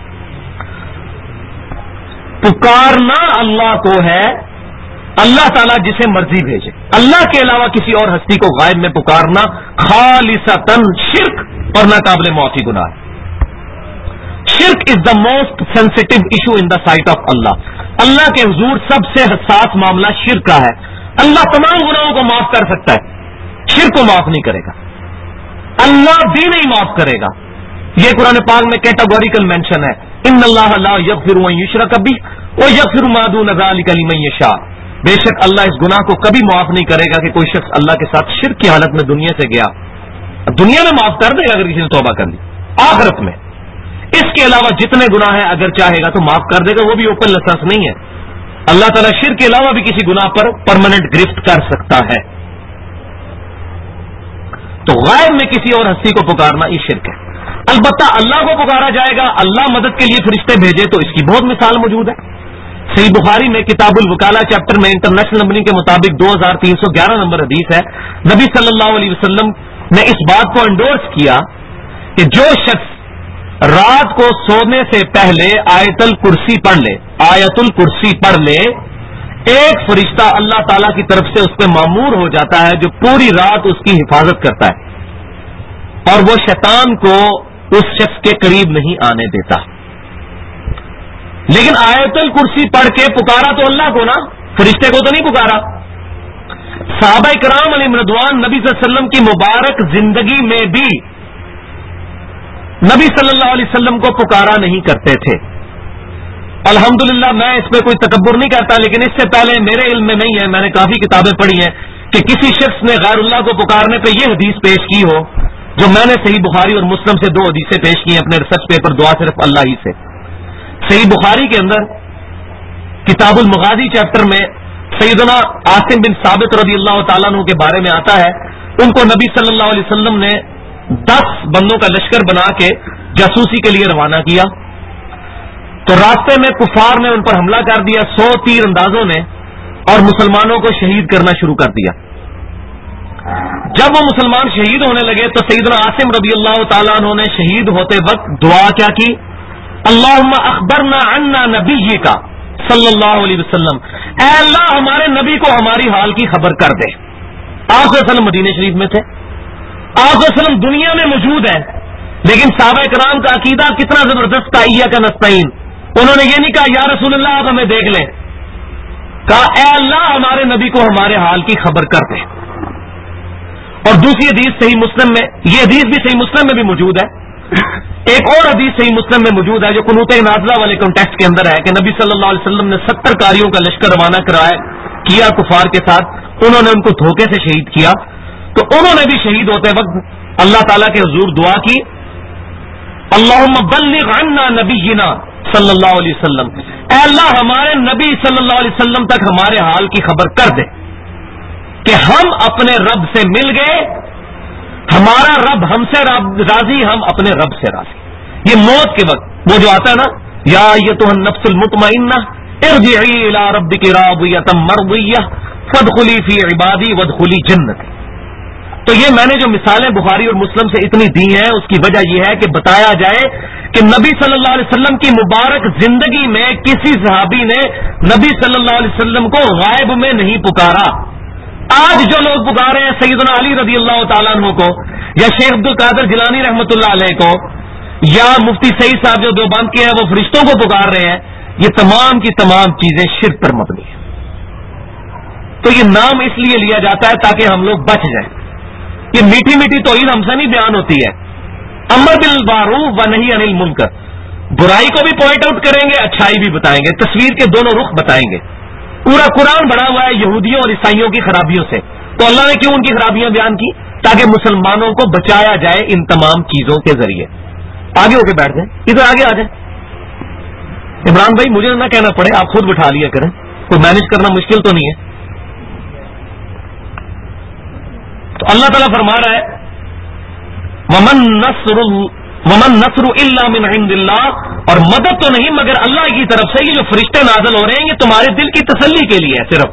پکارنا اللہ کو ہے، اللہ تعالیٰ جسے مرضی بھیجے، اللہ کے علاوہ کسی اور ہستی کو غائب میں پکارنا خالصتاً شرک اور ناقابل معافی گناہ ہے۔ شرک is the most sensitive issue in the sight of Allah. اللہ کے حضور سب سے حساس معاملہ شرک کا ہے۔ اللہ تمام گناہوں کو معاف کر سکتا ہے، شرک کو معاف نہیں کرے گا، اللہ بھی نہیں معاف کرے گا۔ یہ قرآن پاک میں کیٹاگوریکل مینشن ہے، ان اللہ لا یغفر ان یشرک بہ ویغفر ما دون ذلک لمن یشاء۔ بے شک اللہ اس گناہ کو کبھی معاف نہیں کرے گا کہ کوئی شخص اللہ کے ساتھ شرک کی حالت میں دنیا سے گیا، دنیا میں معاف کر دے گا اگر کسی نے توبہ کر لی، آخرت میں اس کے علاوہ جتنے گناہ ہیں اگر چاہے گا تو معاف کر دے گا، وہ بھی اوپن لائسنس نہیں ہے۔ اللہ تعالیٰ شرک کے علاوہ بھی کسی گناہ پر پرماننٹ گرفت کر سکتا ہے۔ تو غائب میں کسی اور ہستی کو پکارنا یہ شرک ہے۔ البتہ اللہ کو پکارا جائے گا، اللہ مدد کے لیے فرشتے بھیجے، تو اس کی بہت مثال موجود ہے۔ صحیح بخاری میں کتاب الوکالہ چیپٹر میں انٹرنیشنل نمبرنگ کے مطابق 2311 نمبر حدیث ہے، نبی صلی اللہ علیہ وسلم نے اس بات کو انڈورس کیا کہ جو شخص رات کو سونے سے پہلے آیت الکرسی پڑھ لے، ایک فرشتہ اللہ تعالی کی طرف سے اس پہ مامور ہو جاتا ہے جو پوری رات اس کی حفاظت کرتا ہے اور وہ شیطان کو اس شخص کے قریب نہیں آنے دیتا۔ لیکن آیت الکرسی پڑھ کے پکارا تو اللہ کو نا، فرشتے کو تو نہیں پکارا۔ صحابہ کرام علیہم رضوان نبی صلی اللہ علیہ وسلم کی مبارک زندگی میں بھی نبی صلی اللہ علیہ وسلم کو پکارا نہیں کرتے تھے۔ الحمدللہ میں اس پہ کوئی تکبر نہیں کرتا، لیکن اس سے پہلے میرے علم میں نہیں ہے، میں نے کافی کتابیں پڑھی ہیں کہ کسی شخص نے غیر اللہ کو پکارنے پہ یہ حدیث پیش کی ہو جو میں نے صحیح بخاری اور مسلم سے 2 حدیثیں پیش کی ہیں اپنے ریسرچ پیپر دعا صرف اللہ ہی سے۔ صحیح بخاری کے اندر کتاب المغازی چیپٹر میں سیدنا عاصم بن ثابت رضی اللہ تعالیٰ عنہ کے بارے میں آتا ہے، ان کو نبی صلی اللہ علیہ وسلم نے 10 بندوں کا لشکر بنا کے جاسوسی کے لیے روانہ کیا، تو راستے میں کفار نے ان پر حملہ کر دیا 100 تیر اندازوں نے، اور مسلمانوں کو شہید کرنا شروع کر دیا۔ جب وہ مسلمان شہید ہونے لگے تو سیدنا عاصم رضی اللہ تعالیٰ عنہ نے شہید ہوتے وقت دعا کیا کی، اللہم اخبرنا عنا نبیک صلی اللہ علیہ وسلم، اے اللہ ہمارے نبی کو ہماری حال کی خبر کر دے۔ آپ صلی اللہ علیہ وسلم مدینہ شریف میں تھے، آپ صلی اللہ علیہ وسلم دنیا میں موجود ہے، لیکن صحابہ کرام کا عقیدہ کتنا زبردست تھا، ایاک نستعین۔ انہوں نے یہ نہیں کہا یا رسول اللہ آپ ہمیں دیکھ لیں، کہا اے اللہ ہمارے نبی کو ہمارے حال کی خبر کر دے۔ اور دوسری حدیث صحیح مسلم میں، یہ حدیث بھی صحیح مسلم میں بھی موجود ہے، ایک اور حدیث صحیح مسلم میں موجود ہے جو قنوت نازلہ والے کانٹیکسٹ کے اندر ہے کہ نبی صلی اللہ علیہ وسلم نے 70 کاریوں کا لشکر روانہ کیا کفار کے ساتھ، انہوں نے ان کو دھوکے سے شہید کیا، تو انہوں نے بھی شہید ہوتے وقت اللہ تعالیٰ کے حضور دعا کی، اللہم بلغ عنا نبینا صلی اللہ علیہ وسلم، اے اللہ ہمارے نبی صلی اللہ علیہ وسلم تک ہمارے حال کی خبر کر دے کہ ہم اپنے رب سے مل گئے، ہمارا رب ہم سے راضی، ہم اپنے رب سے راضی۔ یہ موت کے وقت وہ جو آتا ہے نا، یا ایتھا النفس المطمئنہ ارجعی الی ربک راضیۃ مرضیہ فادخلی فی عبادی وادخلی جنتی۔ تو یہ میں نے جو مثالیں بخاری اور مسلم سے اتنی دی ہیں اس کی وجہ یہ ہے کہ بتایا جائے کہ نبی صلی اللہ علیہ وسلم کی مبارک زندگی میں کسی صحابی نے نبی صلی اللہ علیہ وسلم کو غائب میں نہیں پکارا۔ آج جو لوگ پکارے ہیں سیدنا علی رضی اللہ تعالیٰ عنہ کو، یا شیخ عبد القادر جیلانی رحمۃ اللہ علیہ کو، یا مفتی سعید صاحب جو دیوبند کے ہیں وہ فرشتوں کو پکار رہے ہیں، یہ تمام کی تمام چیزیں شرک پر مبنی ہیں۔ تو یہ نام اس لیے لیا جاتا ہے تاکہ ہم لوگ بچ جائیں۔ یہ میٹھی میٹھی توحید ہم سے نہیں بیان ہوتی ہے، امر بالمعروف و نہی عن المنکر، برائی کو بھی پوائنٹ آؤٹ کریں گے، اچھائی بھی بتائیں گے، تصویر کے دونوں رخ بتائیں گے۔ پورا قرآن بڑا ہوا ہے یہودیوں اور عیسائیوں کی خرابیوں سے، تو اللہ نے کیوں ان کی خرابیاں بیان کی؟ تاکہ مسلمانوں کو بچایا جائے ان تمام چیزوں کے ذریعے. آگے ہو کے بیٹھ جائیں, ادھر آگے آ جائیں. عمران بھائی مجھے نہ کہنا پڑے, آپ خود بٹھا لیا کریں, کوئی مینج کرنا مشکل تو نہیں ہے. تو اللہ تعالیٰ فرما رہا ہے ومن نصر الا من عند اللہ, اور مدد تو نہیں مگر اللہ کی طرف سے. یہ جو فرشتے نازل ہو رہے ہیں یہ تمہارے دل کی تسلی کے لیے ہے صرف.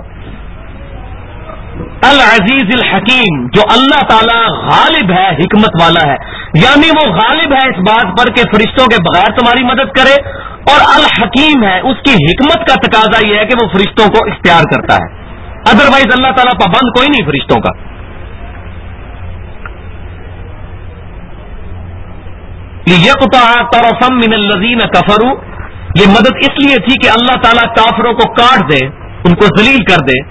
العزیز الحکیم, جو اللہ تعالیٰ غالب ہے, حکمت والا ہے, یعنی وہ غالب ہے اس بات پر کہ فرشتوں کے بغیر تمہاری مدد کرے, اور الحکیم ہے, اس کی حکمت کا تقاضا یہ ہے کہ وہ فرشتوں کو اختیار کرتا ہے. ادروائز اللہ تعالیٰ پابند کوئی نہیں فرشتوں کا. لِيَقْطَعَ طَرَفًا مِّنَ الَّذِينَ كَفَرُوا, یہ مدد اس لیے تھی کہ اللہ تعالیٰ کافروں کو کاٹ دے, ان کو ذلیل کر دے.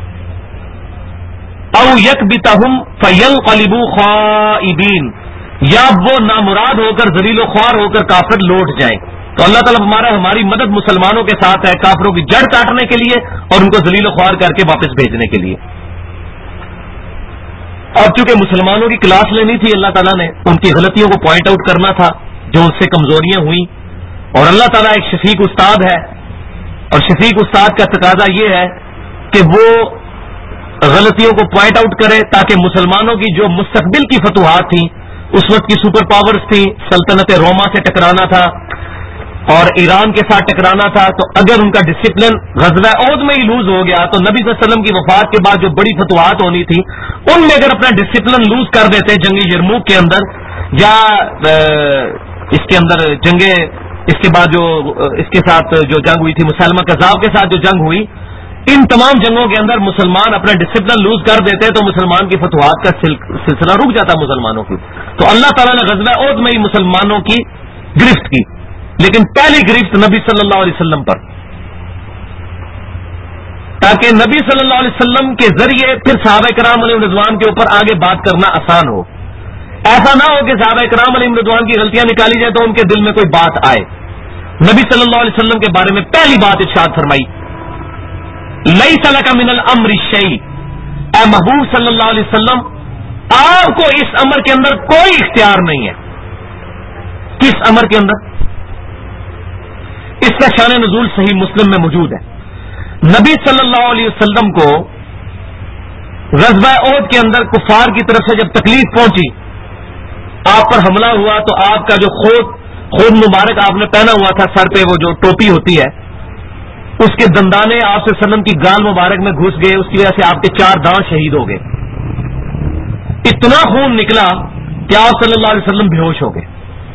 او یکبتہم فینقلبوا خائبین, یا وہ نامراد ہو کر ذلیل و خوار ہو کر کافر لوٹ جائیں. تو اللہ تعالیٰ ہماری مدد مسلمانوں کے ساتھ ہے, کافروں کی جڑ کاٹنے کے لیے اور ان کو ذلیل و خوار کر کے واپس بھیجنے کے لیے. اب چونکہ مسلمانوں کی کلاس لینی تھی, اللہ تعالیٰ نے ان کی غلطیوں کو پوائنٹ آؤٹ کرنا تھا جو اس سے کمزوریاں ہوئیں, اور اللہ تعالیٰ ایک شفیق استاد ہے, اور شفیق استاد کا تقاضا یہ ہے کہ وہ غلطیوں کو پوائنٹ آؤٹ کرے تاکہ مسلمانوں کی جو مستقبل کی فتوحات تھیں, اس وقت کی سپر پاورز تھیں, سلطنت روما سے ٹکرانا تھا اور ایران کے ساتھ ٹکرانا تھا, تو اگر ان کا ڈسپلن غزوہ احد میں ہی لوز ہو گیا تو نبی صلی اللہ علیہ وسلم کی وفات کے بعد جو بڑی فتوحات ہونی تھی ان میں اگر اپنا ڈسپلن لوز کر دیتے جنگ یرموک کے اندر, یا اس کے اندر اس کے بعد جو اس کے ساتھ جو جنگ ہوئی تھی مسلمہ کذاب کے ساتھ جو جنگ ہوئی, ان تمام جنگوں کے اندر مسلمان اپنا ڈسپلن لوز کر دیتے تو مسلمان کی فتوحات کا سلسلہ رک جاتا مسلمانوں کی. تو اللہ تعالیٰ نے غزوہ احد میں ہی مسلمانوں کی گرفت کی, لیکن پہلی گرفت نبی صلی اللہ علیہ وسلم پر, تاکہ نبی صلی اللہ علیہ وسلم کے ذریعے پھر صحابہ کرام علیہ رضوان کے اوپر آگے بات کرنا آسان ہو. ایسا نہ ہو کہ صحابہ کرام علیہ رضوان کی غلطیاں نکالی جائیں تو ان کے دل میں کوئی بات آئے. نبی صلی اللہ علیہ وسلم کے بارے میں پہلی بات ارشاد فرمائی, لیس لک من الامر شیء, اے محبوب صلی اللہ علیہ وسلم آپ کو اس امر کے اندر کوئی اختیار نہیں ہے. کس امر کے اندر؟ اس کا شان نزول صحیح مسلم میں موجود ہے. نبی صلی اللہ علیہ وسلم کو غزوہ احد کے اندر کفار کی طرف سے جب تکلیف پہنچی, آپ پر حملہ ہوا, تو آپ کا جو خود مبارک آپ نے پہنا ہوا تھا سر پہ, وہ جو ٹوپی ہوتی ہے, اس کے دندانے آپ صلی اللہ علیہ وسلم کی گال مبارک میں گھس گئے, اس کی وجہ سے آپ کے 4 دانت شہید ہو گئے. اتنا خون نکلا کہ آپ صلی اللہ علیہ وسلم بے ہوش ہو گئے.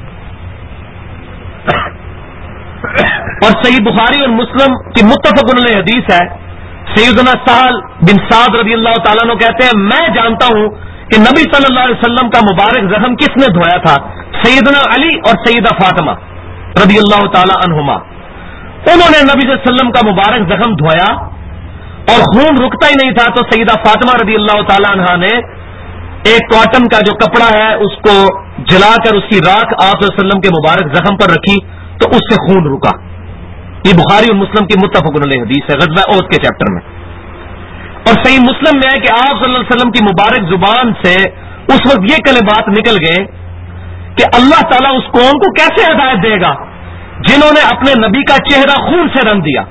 اور صحیح بخاری اور مسلم کی متفق علیہ حدیث ہے, سیدنا سہل بن سعد رضی اللہ تعالیٰ عنہ کہتے ہیں میں جانتا ہوں کہ نبی صلی اللہ علیہ وسلم کا مبارک زخم کس نے دھویا تھا, سیدنا علی اور سیدہ فاطمہ رضی اللہ تعالیٰ عنہما. انہوں نے نبی صلی اللہ علیہ وسلم کا مبارک زخم دھویا اور خون رکتا ہی نہیں تھا, تو سیدہ فاطمہ رضی اللہ تعالیٰ عنہا نے ایک کاٹن کا جو کپڑا ہے اس کو جلا کر اس کی راکھ آپ صلی اللہ علیہ وسلم کے مبارک زخم پر رکھی تو اس سے خون رکا. یہ بخاری اور مسلم کی متفق علیہ حدیث ہے غزوہ احد کے چیپٹر میں. اور صحیح مسلم میں ہے کہ آپ صلی اللہ علیہ وسلم کی مبارک زبان سے اس وقت یہ کلمات نکل گئے کہ اللہ تعالیٰ اس قوم کو کیسے ہدایت دے گا جنہوں نے اپنے نبی کا چہرہ خون سے رنگ دیا.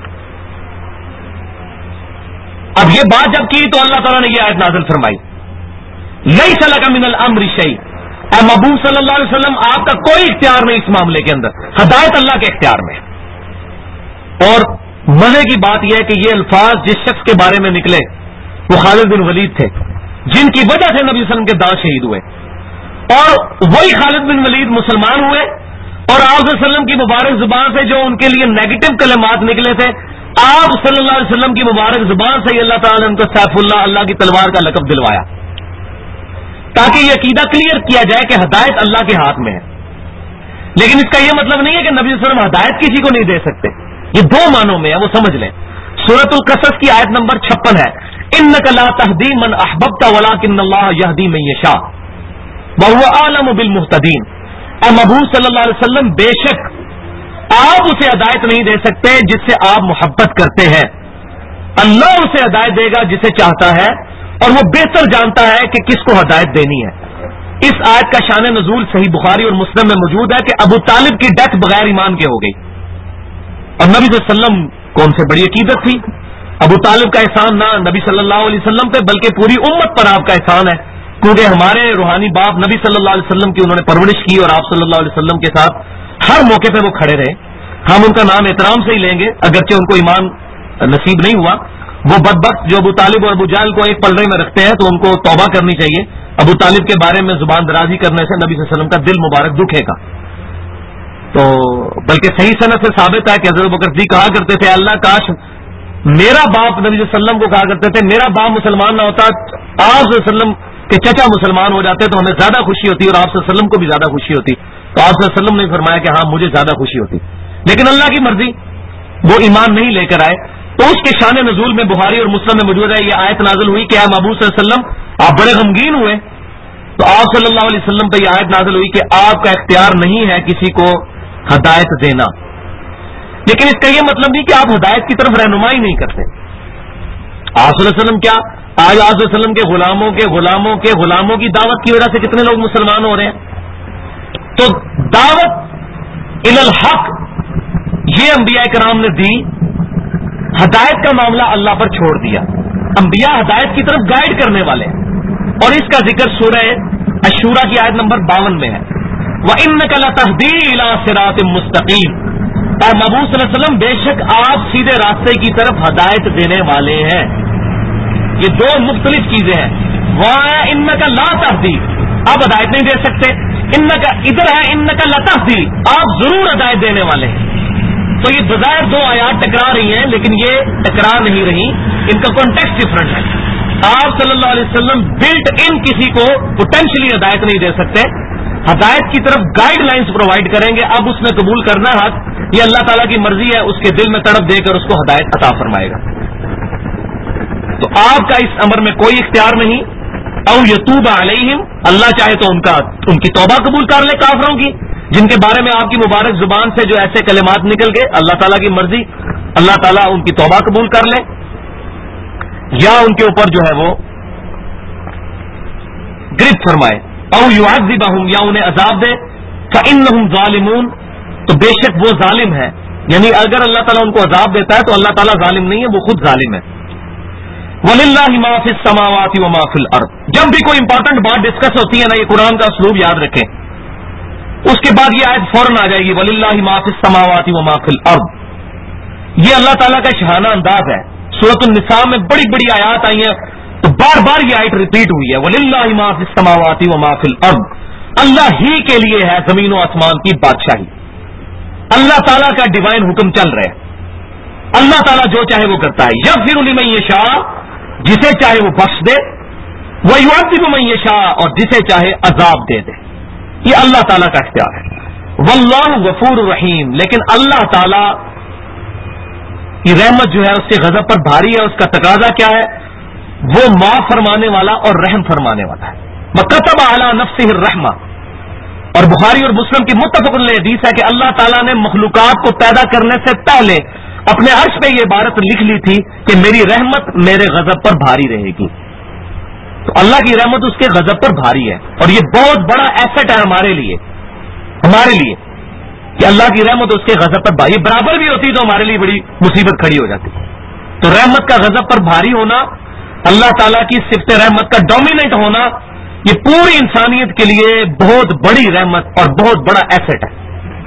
اب یہ بات جب کی تو اللہ تعالیٰ نے یہ آیت نازل فرمائی, لیس لک من الامر شیء, اے محبوب صلی اللہ علیہ وسلم آپ کا کوئی اختیار نہیں اس معاملے کے اندر, ہدایت اللہ کے اختیار میں. اور مزے کی بات یہ ہے کہ یہ الفاظ جس شخص کے بارے میں نکلے وہ خالد بن ولید تھے, جن کی وجہ سے نبی صلی اللہ علیہ وسلم کے دانت شہید ہوئے, اور وہی خالد بن ولید مسلمان ہوئے, اور آپ صلی اللہ علیہ وسلم کی مبارک زبان سے جو ان کے لیے نیگیٹو کلمات نکلے تھے, آپ صلی اللہ علیہ وسلم کی مبارک زبان سے اللہ تعالیٰ نے ان کو سیف اللہ, اللہ کی تلوار کا لقب دلوایا, تاکہ یہ عقیدہ کلیئر کیا جائے کہ ہدایت اللہ کے ہاتھ میں ہے. لیکن اس کا یہ مطلب نہیں ہے کہ نبی صلی اللہ علیہ وسلم ہدایت کسی کو نہیں دے سکتے, یہ 2 معنوں میں ہے, وہ سمجھ لیں. سورۃ القصص کی آیت نمبر 56 ہے, انک لا تہدی من احببت ولکن اللہ یہدی من یشاء وہو اعلم بالمہتدین. اے محبوب صلی اللہ علیہ وسلم بے شک آپ اسے ہدایت نہیں دے سکتے جس سے آپ محبت کرتے ہیں, اللہ اسے ہدایت دے گا جسے چاہتا ہے, اور وہ بہتر جانتا ہے کہ کس کو ہدایت دینی ہے. اس آیت کا شان نزول صحیح بخاری اور مسلم میں موجود ہے کہ ابو طالب کی ڈیتھ بغیر ایمان کے ہو گئی، اور نبی صلی اللہ علیہ وسلم کو ان سے بڑی عقیدت تھی. ابو طالب کا احسان نہ نبی صلی اللہ علیہ وسلم پہ بلکہ پوری امت پر آپ کا احسان ہے، کیونکہ ہمارے روحانی باپ نبی صلی اللہ علیہ وسلم کی انہوں نے پرورش کی اور آپ صلی اللہ علیہ وسلم کے ساتھ ہر موقع پہ وہ کھڑے رہے. ہم ان کا نام احترام سے ہی لیں گے اگرچہ ان کو ایمان نصیب نہیں ہوا. وہ بدبخت جو ابو طالب اور ابو جہل کو ایک پلڑے میں رکھتے ہیں تو ان کو توبہ کرنی چاہیے. ابو طالب کے بارے میں زبان درازی کرنے سے نبی صلی اللہ علیہ وسلم کا دل مبارک دکھے گا. تو بلکہ صحیح سند سے ثابت ہے کہ حضرت بکر صدیق کہا کرتے تھے اللہ کاش میرا باپ نبی صلی اللہ علیہ وسلم کو کہا کرتے تھے میرا باپ مسلمان نہ ہوتا، آپ صلی اللہ علیہ وسلم کے چچا مسلمان ہو جاتے تو ہمیں زیادہ خوشی ہوتی اور آپ صلی اللہ علیہ وسلم کو بھی زیادہ خوشی ہوتی. تو آپ صلی اللہ علیہ وسلم نے فرمایا کہ ہاں مجھے زیادہ خوشی ہوتی، لیکن اللہ کی مرضی وہ ایمان نہیں لے کر آئے. تو اس کے شان نزول میں بخاری اور مسلم میں موجود ہے یہ آیت نازل ہوئی کہ اے محبوب صلی اللہ علیہ وسلم آپ بڑے غمگین ہوئے، تو آپ صلی اللہ علیہ وسلم پہ یہ آیت نازل ہوئی کہ آپ کا اختیار نہیں ہے کسی کو ہدایت دینا، لیکن اس کا یہ مطلب نہیں کہ آپ ہدایت کی طرف رہنمائی نہیں کرتے. آپ صلی اللہ علیہ وسلم کیا آج آپ صلی اللہ علیہ وسلم کے غلاموں کی دعوت کی وجہ سے کتنے لوگ مسلمان ہو رہے ہیں. تو دعوت الی الحق یہ انبیاء کرام نے دی، ہدایت کا معاملہ اللہ پر چھوڑ دیا. انبیاء ہدایت کی طرف گائیڈ کرنے والے ہیں، اور اس کا ذکر سورہ الشورى کی آیت نمبر 52 میں ہے. وَإِنَّكَ لَتَهْدِي إِلَىٰ صِرَاطٍ مُسْتَقِيمٍ، اے محبوب صلی اللہ علیہ وسلم بے شک آپ سیدھے راستے کی طرف ہدایت دینے والے ہیں. یہ دو مختلف چیزیں ہیں. وہاں ہے انکا لا تہدی، آپ ہدایت نہیں دے سکتے. انکا ادھر ہے انکا لتہدی، آپ ضرور ہدایت دینے والے ہیں. تو یہ بظاہر دو آیات ٹکرا رہی ہیں لیکن یہ ٹکرا نہیں رہی، ان کا کانٹیکسٹ ڈفرنٹ ہے. آپ صلی اللہ علیہ وسلم بلٹ ان کسی کو پوٹینشلی ہدایت نہیں دے سکتے، ہدایت کی طرف گائیڈ لائنز پرووائڈ کریں گے. اب اس میں قبول کرنا حق یہ اللہ تعالیٰ کی مرضی ہے، اس کے دل میں تڑپ دے کر اس کو ہدایت عطا فرمائے گا. تو آپ کا اس امر میں کوئی اختیار نہیں. او یتوب علیہم، اللہ چاہے تو ان کی توبہ قبول کر لے کافروں کی جن کے بارے میں آپ کی مبارک زبان سے جو ایسے کلمات نکل گئے، اللہ تعالیٰ کی مرضی اللہ تعالیٰ ان کی توبہ قبول کر لے، یا ان کے اوپر جو ہے وہ گرفت فرمائے. او یعذبہم، یا انہیں عذاب دے. فإنہم ظالمون، تو بے شک وہ ظالم ہے. یعنی اگر اللہ تعالیٰ ان کو عذاب دیتا ہے تو اللہ تعالیٰ ظالم نہیں ہے، وہ خود ظالم ہے. وَلِلَّهِ مَا فِي السَّمَاوَاتِ وَمَا فِي الْأَرْضِ، جب بھی کوئی امپورٹنٹ بات ڈسکس ہوتی ہے نا، یہ قرآن کا اسلوب یاد رکھیں، اس کے بعد یہ آیت فوراً آ جائے گی وَلِلَّهِ مَا فِي السَّمَاوَاتِ وَمَا فِي الْأَرْضِ. یہ اللہ تعالیٰ کا شہانہ انداز ہے. سورۃ النساء میں بڑی بڑی آیات آئی ہیں تو بار بار یہ آیت ریپیٹ ہوئی ہے وَلِلَّهِ مَا فِي السَّمَاوَاتِ وَمَا فِي الْأَرْضِ. اللہ ہی کے لیے ہے زمین و آسمان کی بادشاہی. اللہ تعالیٰ کا ڈیوائن حکم چل رہا ہے، اللہ تعالیٰ جو چاہے وہ کرتا ہے. یغفر لمن یشاء، جسے چاہے وہ بخش دے، وَيُعَذِّبُ مَن یشاء، اور جسے چاہے عذاب دے دے. یہ اللہ تعالیٰ کا اختیار ہے. واللہ غفور رحیم، لیکن اللہ تعالیٰ کی رحمت جو ہے اس سے غضب پر بھاری ہے. اس کا تقاضا کیا ہے؟ وہ معاف فرمانے والا اور رحم فرمانے والا ہے. وَكَتَبَ عَلَى نَفْسِهِ الرَّحْمَةَ، اور بخاری اور مسلم کی متفق علیہ حدیث ہے کہ اللہ تعالیٰ نے مخلوقات کو پیدا کرنے سے پہلے اپنے عرش پہ یہ عبارت لکھ لی تھی کہ میری رحمت میرے غضب پر بھاری رہے گی. تو اللہ کی رحمت اس کے غضب پر بھاری ہے، اور یہ بہت بڑا ایسٹ ہے ہمارے لیے کہ اللہ کی رحمت اس کے غضب پر بھاری برابر بھی ہوتی تو ہمارے لیے بڑی مصیبت کھڑی ہو جاتی. تو رحمت کا غضب پر بھاری ہونا، اللہ تعالیٰ کی صفت رحمت کا ڈومیننٹ ہونا، یہ پوری انسانیت کے لیے بہت بڑی رحمت اور بہت بڑا ایسٹ ہے.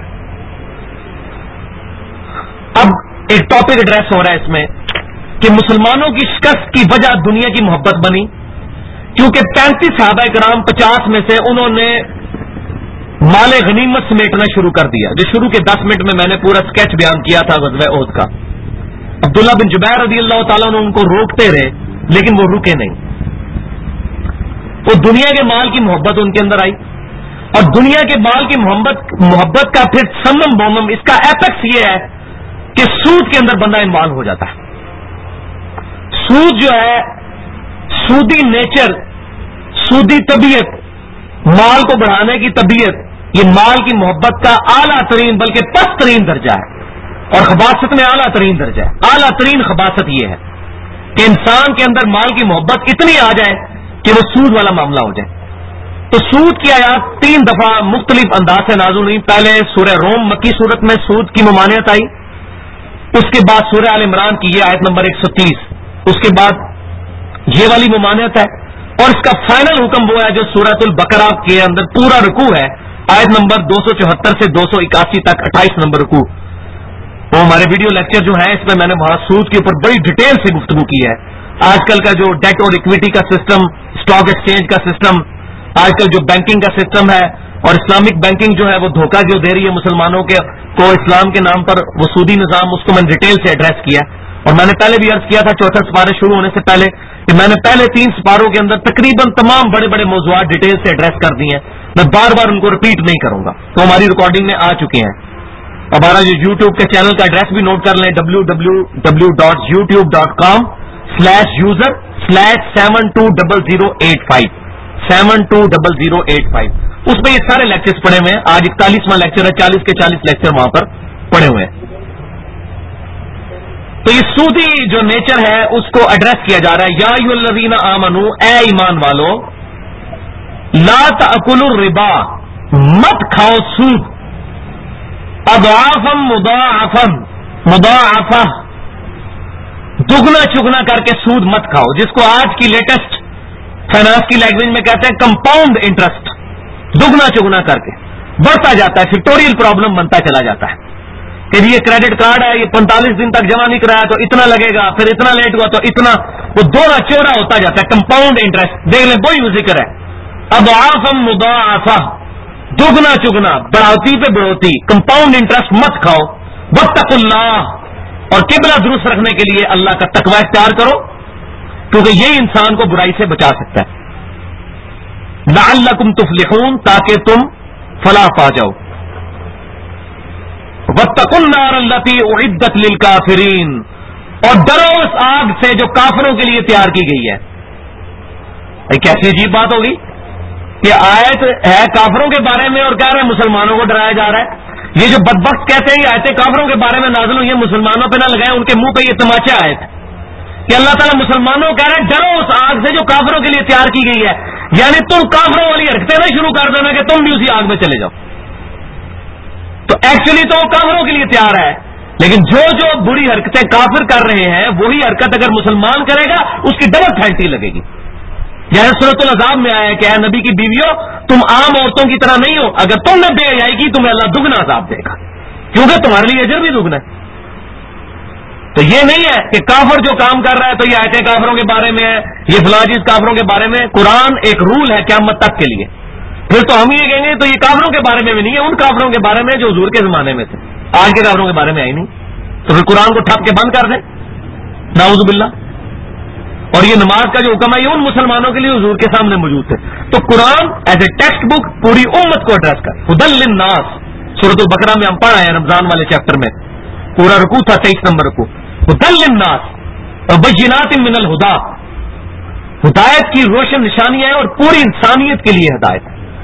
اب ایک ٹاپک ایڈریس ہو رہا ہے اس میں کہ مسلمانوں کی شکست کی وجہ دنیا کی محبت بنی، کیونکہ 35 صحابہ کرام 50 میں سے انہوں نے مال غنیمت سمیٹنا شروع کر دیا. جو شروع کے 10 منٹ میں نے پورا سکیچ بیان کیا تھا غزوہ احد کا. عبداللہ بن جبیر رضی اللہ تعالیٰ نے ان کو روکتے رہے لیکن وہ رکے نہیں. وہ دنیا کے مال کی محبت ان کے اندر آئی، اور دنیا کے مال کی محبت کا پھر سمم بومم، اس کا ایپیکس یہ ہے کہ سود کے اندر بندہ انوالو ہو جاتا ہے. سود جو ہے، سودی نیچر، سودی طبیعت، مال کو بڑھانے کی طبیعت، یہ مال کی محبت کا اعلیٰ ترین بلکہ پست ترین درجہ ہے، اور خباثت میں اعلیٰ ترین درجہ ہے. اعلیٰ ترین خباثت یہ ہے کہ انسان کے اندر مال کی محبت اتنی آ جائے کہ وہ سود والا معاملہ ہو جائے. تو سود کی آیات 3 دفعہ مختلف انداز سے نازل ہوئی. پہلے سورہ روم مکی صورت میں سود کی ممانعت آئی، اس کے بعد سورہ آل عمران کی یہ آیت نمبر 130، اس کے بعد یہ والی ممانعت ہے، اور اس کا فائنل حکم وہ ہے جو سورۃ البقرہ کے اندر پورا رکوع ہے، آیت نمبر 274 سے 281 تک 28 نمبر رکوع. وہ ہمارے ویڈیو لیکچر جو ہے اس میں نے وہاں سود کے اوپر بڑی ڈیٹیل سے گفتگو کی ہے. آج کل کا جو ڈیٹ اور اکویٹی کا سسٹم، اسٹاک ایکسچینج کا سسٹم، آج کل جو بینکنگ کا سسٹم ہے اور اسلامک بینکنگ جو ہے وہ دھوکہ جو دے رہی ہے مسلمانوں کو اسلام کے نام پر، وہ سودی نظام، اس کو میں نے ڈیٹیل سے ایڈریس کیا. اور میں نے پہلے بھی عرض کیا تھا چوتھا سپارہ شروع ہونے سے پہلے کہ میں نے پہلے 3 سپاروں کے اندر تقریباً تمام بڑے بڑے موضوعات ڈیٹیل سے ایڈریس کر دی ہیں. میں بار بار ان کو ریپیٹ نہیں کروں گا، تو ہماری ریکارڈنگ میں آ چکے ہیں. ہمارا جو یوٹیوب کے چینل کا ایڈریس بھی نوٹ کر لیں، www.youtube.com/user/720085 720085. اس میں یہ سارے لیکچرز پڑے ہوئے ہیں. آج 41واں لیکچر ہے، 40 کے 40 لیکچر وہاں پر پڑے ہوئے ہیں. تو یہ سودی جو نیچر ہے اس کو ایڈریس کیا جا رہا ہے. یا ایھا الذین آمنو، اے ایمان والو، لا تأکلوا الربا، مت کھاؤ سود، اضعافا مضاعفہ، دگنا چگنا کر کے سود مت کھاؤ، جس کو آج کی لیٹسٹ فائنانس کی لینگویج میں کہتے ہیں کمپاؤنڈ انٹرسٹ. دگنا چگنا کر کے بڑھتا جاتا ہے، فیکٹوریل پرابلم بنتا چلا جاتا ہے کہ یہ کریڈٹ کارڈ ہے، یہ 45 دن تک جمع نہیں کرایا تو اتنا لگے گا، پھر اتنا لیٹ ہوا تو اتنا، وہ دوڑا چوڑا ہوتا جاتا ہے. کمپاؤنڈ انٹرسٹ دیکھ لیں، وہی ذکر ہے. اضعافا مضاعفہ، دگنا چگنا، بڑھوتی پہ بڑھوتی، کمپاؤنڈ انٹرسٹ مت کھاؤ. واتقوا اللہ، اور قبلہ درست رکھنے کے لیے اللہ کا تقوی اختیار کرو، کیونکہ یہی انسان کو برائی سے بچا سکتا ہے. لعلکم تفلحون، تاکہ تم فلاح پا جاؤ. واتقوا النار التی اعدت للکافرین، اور ڈرو اس آگ سے جو کافروں کے لیے تیار کی گئی ہے. کیسی عجیب بات ہوگی کہ آیت ہے کافروں کے بارے میں اور کہہ رہے ہیں مسلمانوں کو ڈرایا جا رہا ہے. یہ جو بدبخت کہتے ہیں یہ آیتیں کافروں کے بارے میں نازل ہوئی ہیں، مسلمانوں پہ نہ لگائیں، ان کے منہ پہ یہ تماچے آئے تھے کہ اللہ تعالیٰ مسلمانوں کو کہہ رہے ہیں ڈرو اس آگ سے جو کافروں کے لیے تیار کی گئی ہے. یعنی تم کافروں والی حرکتیں نہ شروع کر دینا کہ تم بھی اسی آگ میں چلے جاؤ. تو ایکچولی تو وہ کافروں کے لیے تیار ہے، لیکن جو بری حرکتیں کافر کر رہے ہیں وہی حرکت اگر مسلمان کرے گا اس کی ڈبل پینلٹی لگے گی. جیسے سورۃ العذاب میں آیا کہ اے نبی کی بیویوں، تم عام عورتوں کی طرح نہیں ہو، اگر تم نے بے حیائی کی تمہیں اللہ دگنا عذاب دے گا، کیونکہ تمہارے لیے اجر بھی دگنا ہے. تو یہ نہیں ہے کہ کافر جو کام کر رہا ہے تو یہ آیتیں کافروں کے بارے میں ہے، یہ فلاں چیز کافروں کے بارے میں. قرآن ایک رول ہے قیامت تک کے لیے. پھر تو ہم یہ کہیں گے تو یہ کافروں کے بارے میں بھی نہیں ہے، ان کافروں کے بارے میں جو حضور کے زمانے میں تھے، آج کے کافروں کے بارے میں آئی نہیں. تو پھر قرآن کو ٹھپ کے بند کر دیں، نعوذ باللہ. اور یہ نماز کا جو حکم ہے یہ ان مسلمانوں کے لیے حضور کے سامنے موجود تھے. تو قرآن ایز اے ٹیکسٹ بک پوری امت کو ایڈریس کر. ہدی للناس، سورۃ البقرہ میں ہم پڑھ آئے ہیں رمضان والے چیپٹر میں، پورا رکوع تھا 23 نمبر کو. ہدی للناس وبینات من الہدی، ہدایت کی روشن نشانیاں ہیں اور پوری انسانیت کے لیے ہدایت.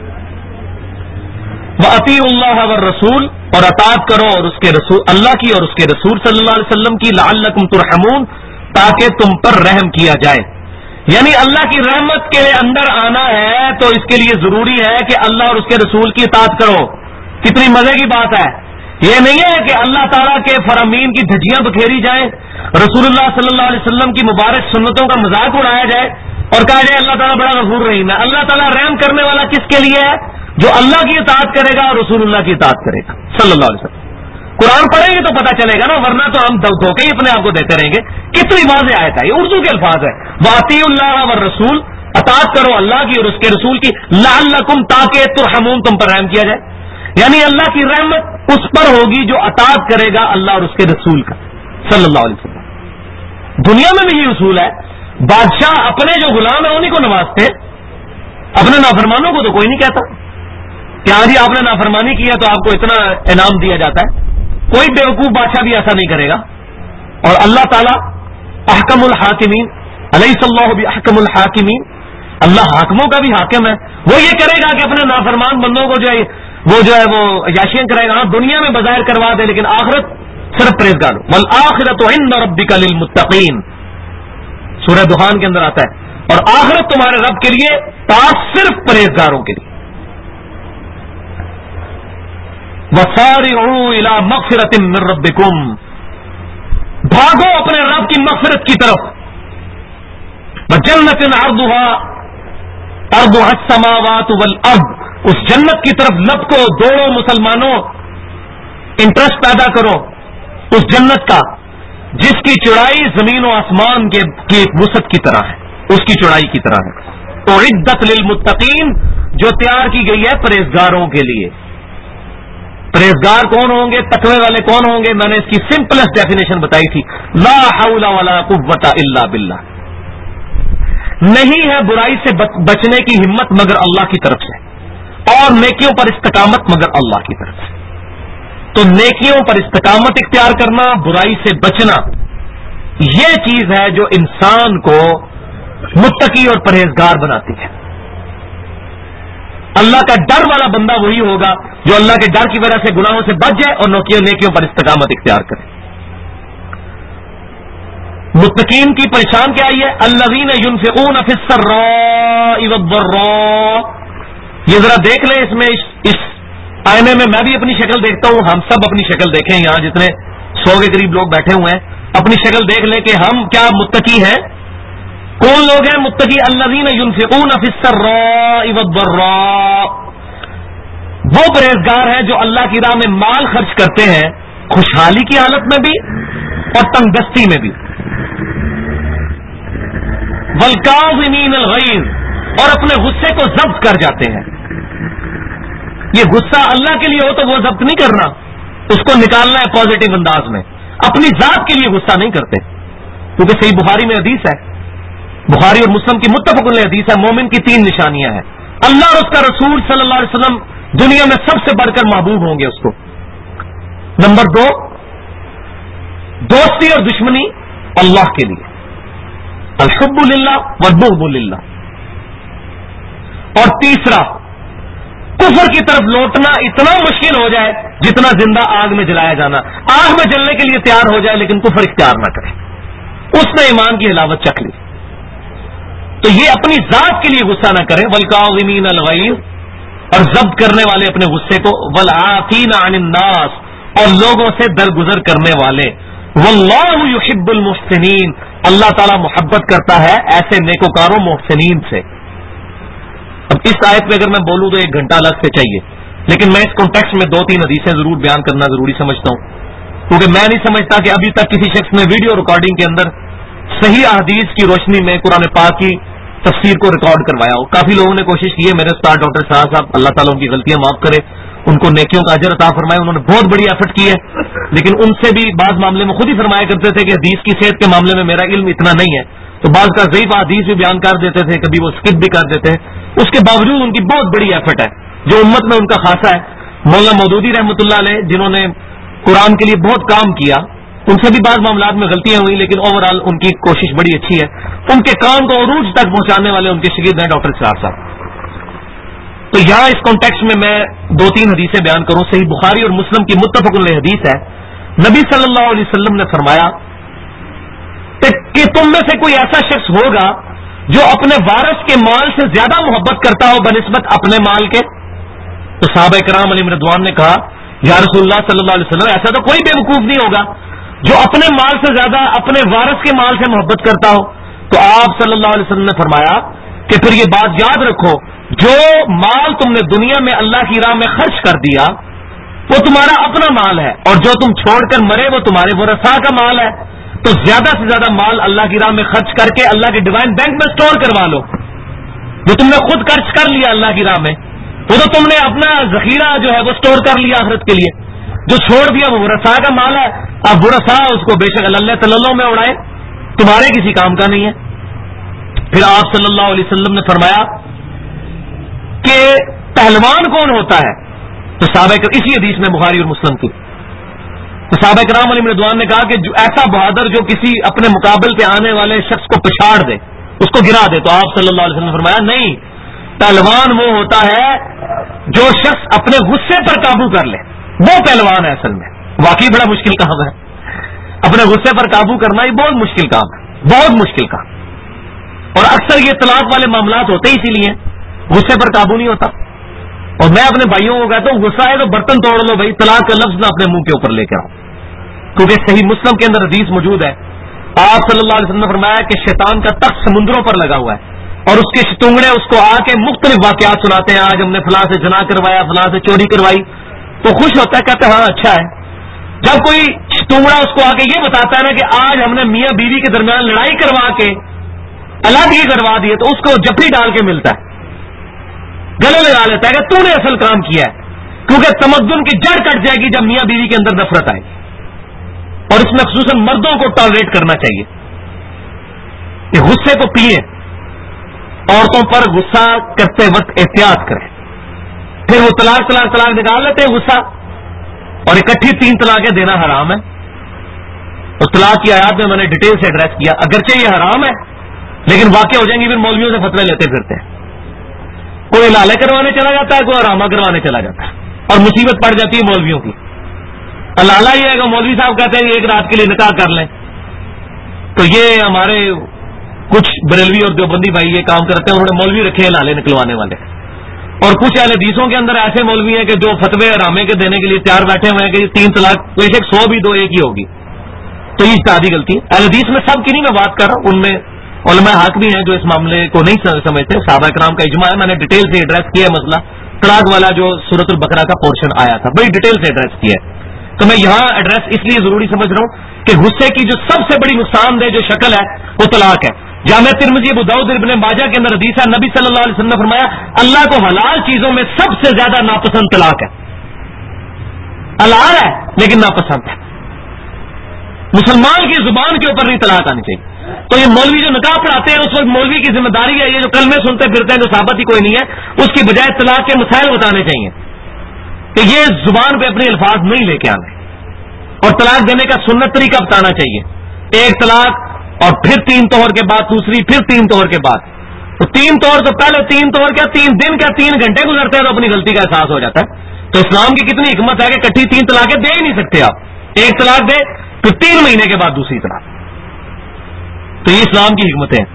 وَأَطِیعُوا اللَّهَ وَالرَّسُولَ، اور اطاعت کرو اور اس کے رسول اللہ کی اور اس کے رسول صلی اللہ علیہ وسلم کی. لعلکم ترحمون، تاکہ تم پر رحم کیا جائے. یعنی اللہ کی رحمت کے اندر آنا ہے تو اس کے لیے ضروری ہے کہ اللہ اور اس کے رسول کی اطاعت کرو. کتنی مزے کی بات ہے. یہ نہیں ہے کہ اللہ تعالیٰ کے فرامین کی دھجیاں بکھیری جائیں، رسول اللہ صلی اللہ علیہ وسلم کی مبارک سنتوں کا مذاق اڑایا جائے اور کہا جائے اللہ تعالیٰ بڑا غفور رحیم ہے. اللہ تعالیٰ رحم کرنے والا کس کے لیے ہے؟ جو اللہ کی اطاعت کرے گا اور رسول اللہ کی اطاعت کرے گا صلی اللہ علیہ وسلم. قرآن پڑھیں گے تو پتہ چلے گا نا، ورنہ تو ہم دھوکے ہی اپنے آپ کو دیتے رہیں گے. کتنی واضح آیت ہے، یہ اردو کے الفاظ ہے. وَأَطِیعُوا اللَّهَ وَالرَّسُولَ، اطاعت کرو اللہ کی اور اس کے رسول کی. لعلکم، تاکہ ترحمون، تم پر رحم کیا جائے. یعنی اللہ کی رحمت اس پر ہوگی جو اطاعت کرے گا اللہ اور اس کے رسول کا صلی اللہ علیہ وسلم. دنیا میں بھی یہ اصول ہے، بادشاہ اپنے جو غلام ہیں انہیں کو نوازتے، اپنے نافرمانوں کو تو کوئی نہیں کہتا کہ ہاں جی آپ نے نافرمانی کی ہے تو آپ کو اتنا انعام دیا جاتا ہے. کوئی بیوقوف بادشاہ بھی ایسا نہیں کرے گا. اور اللہ تعالیٰ احکم الحاکمین، الیس اللہ باحکم الحاکمین، اللہ حاکموں کا بھی حاکم ہے. وہ یہ کرے گا کہ اپنے نافرمان بندوں کو جو ہے وہ عیاشیاں کرے گا. دنیا میں بظاہر کروا دے لیکن آخرت صرف پرہیزگار. والآخرۃ عند ربک للمتقین، سورہ دخان کے اندر آتا ہے، اور آخرت تمہارے رب کے لیے پاس صرف پرہیزگاروں کے لیے. وَسَارِعُوا إِلَى مَغْفِرَةٍ مِّن رَبِّكُمْ، بھاگو اپنے رب کی مغفرت کی طرف. وَجَنَّةٍ عَرْضُهَا السَّمَاوَاتُ وَالْأَرْضُ، اس جنت کی طرف لپکو، دوڑو مسلمانوں، انٹرسٹ پیدا کرو اس جنت کا جس کی چوڑائی زمین و آسمان کی وسعت کی طرح ہے، اس کی چوڑائی کی طرح ہے. اعدت للمتقین، جو تیار کی گئی ہے پرہیزگاروں کے لیے. پرہیزگار کون ہوں گے؟ تقوی والے کون ہوں گے؟ میں نے اس کی سمپلسٹ ڈیفینیشن بتائی تھی، لا حول ولا قوت الا باللہ. نہیں ہے برائی سے بچنے کی ہمت مگر اللہ کی طرف سے، اور نیکیوں پر استقامت مگر اللہ کی طرف سے. تو نیکیوں پر استقامت اختیار کرنا، برائی سے بچنا، یہ چیز ہے جو انسان کو متقی اور پرہیزگار بناتی ہے. اللہ کا ڈر والا بندہ وہی ہوگا جو اللہ کے ڈر کی وجہ سے گناہوں سے بچ جائے اور نیکیوں پر استقامت اختیار کرے. متقین کی پہچان کیا ہے؟ الذین ينفقون فی السراء والضراء. یہ ذرا دیکھ لیں اس میں، اس آئینے میں میں بھی اپنی شکل دیکھتا ہوں، ہم سب اپنی شکل دیکھیں. یہاں جتنے 100 کے قریب لوگ بیٹھے ہوئے ہیں، اپنی شکل دیکھ لیں کہ ہم کیا متقی ہیں. کون لوگ ہیں متقی؟ الذین ينفقون فی السراء والضراء، وہ پرہیزگار ہیں جو اللہ کی راہ میں مال خرچ کرتے ہیں، خوشحالی کی حالت میں بھی اور تنگدستی میں بھی. والکاظمین الغیظ، اور اپنے غصے کو ضبط کر جاتے ہیں. یہ غصہ اللہ کے لیے ہو تو وہ ضبط نہیں کرنا، اس کو نکالنا ہے پازیٹو انداز میں. اپنی ذات کے لیے غصہ نہیں کرتے، کیونکہ صحیح بخاری میں حدیث ہے، بخاری اور مسلم کی متفق علیہ حدیث ہے، مومن کی 3 نشانیاں ہیں. اللہ اور اس کا رسول صلی اللہ علیہ وسلم دنیا میں سب سے بڑھ کر محبوب ہوں گے اس کو. نمبر 2، دوستی اور دشمنی اللہ کے لیے، الحب للہ والبغض للہ. اور تیسرا، کفر کی طرف لوٹنا اتنا مشکل ہو جائے جتنا زندہ آگ میں جلایا جانا. آگ میں جلنے کے لیے تیار ہو جائے لیکن کفر اختیار نہ کرے، اس نے ایمان کی حلاوت چکھ لی. تو یہ اپنی ذات کے لیے غصہ نہ کریں. والکاظمین الغیظ، اور ضبط کرنے والے اپنے غصے کو. والعافین عن الناس، اور لوگوں سے درگزر کرنے والے. واللہ یحب المحسنین، اللہ تعالی محبت کرتا ہے ایسے نیکوکاروں محسنین سے. اب اس آیت پہ اگر میں بولوں تو 1 گھنٹہ الگ سے چاہیے، لیکن میں اس کانٹیکسٹ میں 2-3 حدیثیں ضرور بیان کرنا ضروری سمجھتا ہوں، کیونکہ میں نہیں سمجھتا کہ ابھی تک کسی شخص نے ویڈیو ریکارڈنگ کے اندر صحیح احادیث کی روشنی میں قرآن پاک کی تفسیر کو ریکارڈ کروایا ہو. کافی لوگوں نے کوشش کی ہے. میرے استاد ڈاکٹر صاحب اللہ تعالیٰ ان کی غلطیاں معاف کرے، ان کو نیکیوں کا اجر عطا فرمائے، انہوں نے بہت بڑی ایفرٹ کی ہے، لیکن ان سے بھی بعض معاملے میں خود ہی فرمایا کرتے تھے کہ حدیث کی صحت کے معاملے میں میرا علم اتنا نہیں ہے، تو بعض کا ضعیف حدیث بھی بیان کر دیتے تھے، کبھی وہ اسکپ بھی کر دیتے ہیں. اس کے باوجود ان کی بہت بڑی ایفرٹ ہے جو امت میں ان کا خاصا ہے. مولانا مودودی رحمۃ اللہ علیہ جنہوں نے قرآن کے لیے بہت کام کیا، ان سے بھی بعض معاملات میں غلطیاں ہوئی، لیکن اوور آل ان کی کوشش بڑی اچھی ہے. ان کے کام کو عروج تک پہنچانے والے ان کے شاگرد ہیں ڈاکٹر اسرار صاحب. تو یہاں اس کانٹیکسٹ میں 2-3 حدیثیں بیان کروں. صحیح بخاری اور مسلم کی متفق علیہ حدیث ہے. نبی صلی اللہ علیہ وسلم نے فرمایا کہ تم میں سے کوئی ایسا شخص ہوگا جو اپنے وارث کے مال سے زیادہ محبت کرتا ہو بنسبت اپنے مال کے. تو صحابہ کرام علیہم رضوان نے کہا یا رسول اللہ صلی اللہ علیہ وسلم، ایسا تو کوئی بیوقوف نہیں ہوگا جو اپنے مال سے زیادہ اپنے وارث کے مال سے محبت کرتا ہو. تو آپ صلی اللہ علیہ وسلم نے فرمایا کہ پھر یہ بات یاد رکھو، جو مال تم نے دنیا میں اللہ کی راہ میں خرچ کر دیا وہ تمہارا اپنا مال ہے، اور جو تم چھوڑ کر مرے وہ تمہارے ورثاء کا مال ہے. تو زیادہ سے زیادہ مال اللہ کی راہ میں خرچ کر کے اللہ کے ڈیوائن بینک میں سٹور کروا لو. جو تم نے خود خرچ کر لیا اللہ کی راہ میں، وہ تو تم نے اپنا ذخیرہ جو ہے وہ سٹور کر لیا آخرت کے لیے. جو چھوڑ دیا وہ ورثاء کا مال ہے. اب ورثاء اس کو بے شک اللہ تعالیٰ میں اڑائے، تمہارے کسی کام کا نہیں ہے. پھر آپ صلی اللہ علیہ وسلم نے فرمایا کہ پہلوان کون ہوتا ہے؟ تو صحابہ اسی حدیث میں بخاری اور مسلم کی، تو صحابہ کرام علیہ رضوان نے کہا کہ جو ایسا بہادر جو کسی اپنے مقابل پہ آنے والے شخص کو پچھاڑ دے، اس کو گرا دے. تو آپ صلی اللہ علیہ وسلم نے فرمایا نہیں، پہلوان وہ ہوتا ہے جو شخص اپنے غصے پر قابو کر لے، وہ پہلوان ہے. اصل میں واقعی بڑا مشکل کام ہے، اپنے غصے پر قابو کرنا یہ بہت مشکل کام ہے، بہت مشکل کام. اور اکثر یہ طلاق والے معاملات ہوتے ہی اسی لیے، غصے پر قابو نہیں ہوتا. اور میں اپنے بھائیوں کو کہتا ہوں غصہ ہے تو برتن توڑ لو بھائی، طلاق کا لفظ نہ اپنے منہ کے اوپر لے کے آؤ. کیونکہ صحیح مسلم کے اندر حدیث موجود ہے، آپ صلی اللہ علیہ وسلم نے فرمایا کہ شیطان کا تخت سمندروں پر لگا ہوا ہے اور اس کے شتونگڑے اس کو آ کے مختلف واقعات سناتے ہیں. آج ہم نے فلاں سے جنا کروایا، فلاں سے چوری کروائی، تو خوش ہوتا ہے، کہتے ہیں ہاں اچھا ہے. جب کوئی شتونگڑا اس کو آ کے یہ بتاتا ہے نا کہ آج ہم نے میاں بیوی کے درمیان لڑائی کروا کے الگ ہی کروا دی ہے، تو اس کو جفی ڈال کے ملتا ہے، گلے لگا لیتا ہے کہ تو نے اصل کام کیا ہے. کیونکہ تمدن کی جڑ کٹ جائے گی جب میاں بیوی کے اندر نفرت آئے گی. اور اس میں خصوصاً مردوں کو ٹالریٹ کرنا چاہیے کہ غصے کو پیئے، عورتوں پر غصہ کرتے وقت احتیاط کریں. پھر وہ طلاق نکال لیتے ہیں غصہ، اور اکٹھی 3 طلاقیں دینا حرام ہے. اور طلاق کی آیات میں نے ڈیٹیل سے ایڈریس کیا، اگرچہ یہ حرام ہے لیکن واقع ہو جائیں گے پھر مولویوں سے فتوے لیتے پھرتے ہیں. کوئی لالے کروانے چلا جاتا ہے، کوئی آرامہ کروانے چلا جاتا ہے، اور مصیبت پڑ جاتی ہے مولویوں کی. لالہ یہ ہے کہ مولوی صاحب کہتے ہیں کہ ایک رات کے لیے نکاح کر لیں. تو یہ ہمارے کچھ بریلوی اور دیوبندی بھائی یہ کام کرتے ہیں، انہوں نے مولوی رکھے ہیں لالے نکلوانے والے. اور کچھ اہل حدیثوں کے اندر ایسے مولوی ہیں کہ جو فتوے آرامے کے دینے کے لیے تیار بیٹھے ہوئے ہیں کہ یہ 3 طلاق ویسے 100 بھی دو ایک ہی ہوگی. تو یہ اجتہادی غلطی ہے. اہل حدیث میں سب کی نہیں میں بات کر رہا ہوں، ان میں علماء حق بھی ہیں جو اس معاملے کو نہیں سمجھتے. صحابہ کرام کا اجماع ہے، میں نے ڈیٹیل سے ایڈریس کیا ہے مسئلہ طلاق والا جو سورۃ البقرہ کا پورشن آیا تھا، بڑی ڈیٹیل سے ایڈریس کیا ہے. تو میں یہاں ایڈریس اس لیے ضروری سمجھ رہا ہوں کہ غصے کی جو سب سے بڑی نقصان دہ جو شکل ہے وہ طلاق ہے. جامع ترمذی، ابو داؤد، ابن ماجہ کے اندر حدیث ہے، نبی صلی اللہ علیہ وسلم نے فرمایا اللہ کو حلال چیزوں میں سب سے زیادہ ناپسند طلاق ہے. حلال ہے لیکن ناپسند ہے. مسلمان کی زبان کے اوپر نہیں طلاق آنی چاہیے. تو یہ مولوی جو نکاح پڑھاتے ہیں اس وقت مولوی کی ذمہ داری ہے، یہ جو کلمے سنتے پھرتے ہیں جو ثابت ہی کوئی نہیں ہے، اس کی بجائے طلاق کے مسائل بتانے چاہیے کہ یہ زبان پہ اپنے الفاظ نہیں لے کے آنے، اور طلاق دینے کا سنت طریقہ بتانا چاہیے. 1 طلاق اور پھر 3 طہر کے بعد دوسری، پھر 3 طہر کے بعد. تو 3 طہر تو پہلے 3 طہر کیا 3 دن کیا 3 گھنٹے گزرتے ہیں تو اپنی غلطی کا احساس ہو جاتا ہے. تو اسلام کی کتنی حکمت ہے کہ کٹھی 3 طلاقیں دے ہی نہیں سکتے آپ. 1 طلاق دے پھر 3 مہینے کے بعد دوسری طلاق. تو یہ اسلام کی حکمت ہے.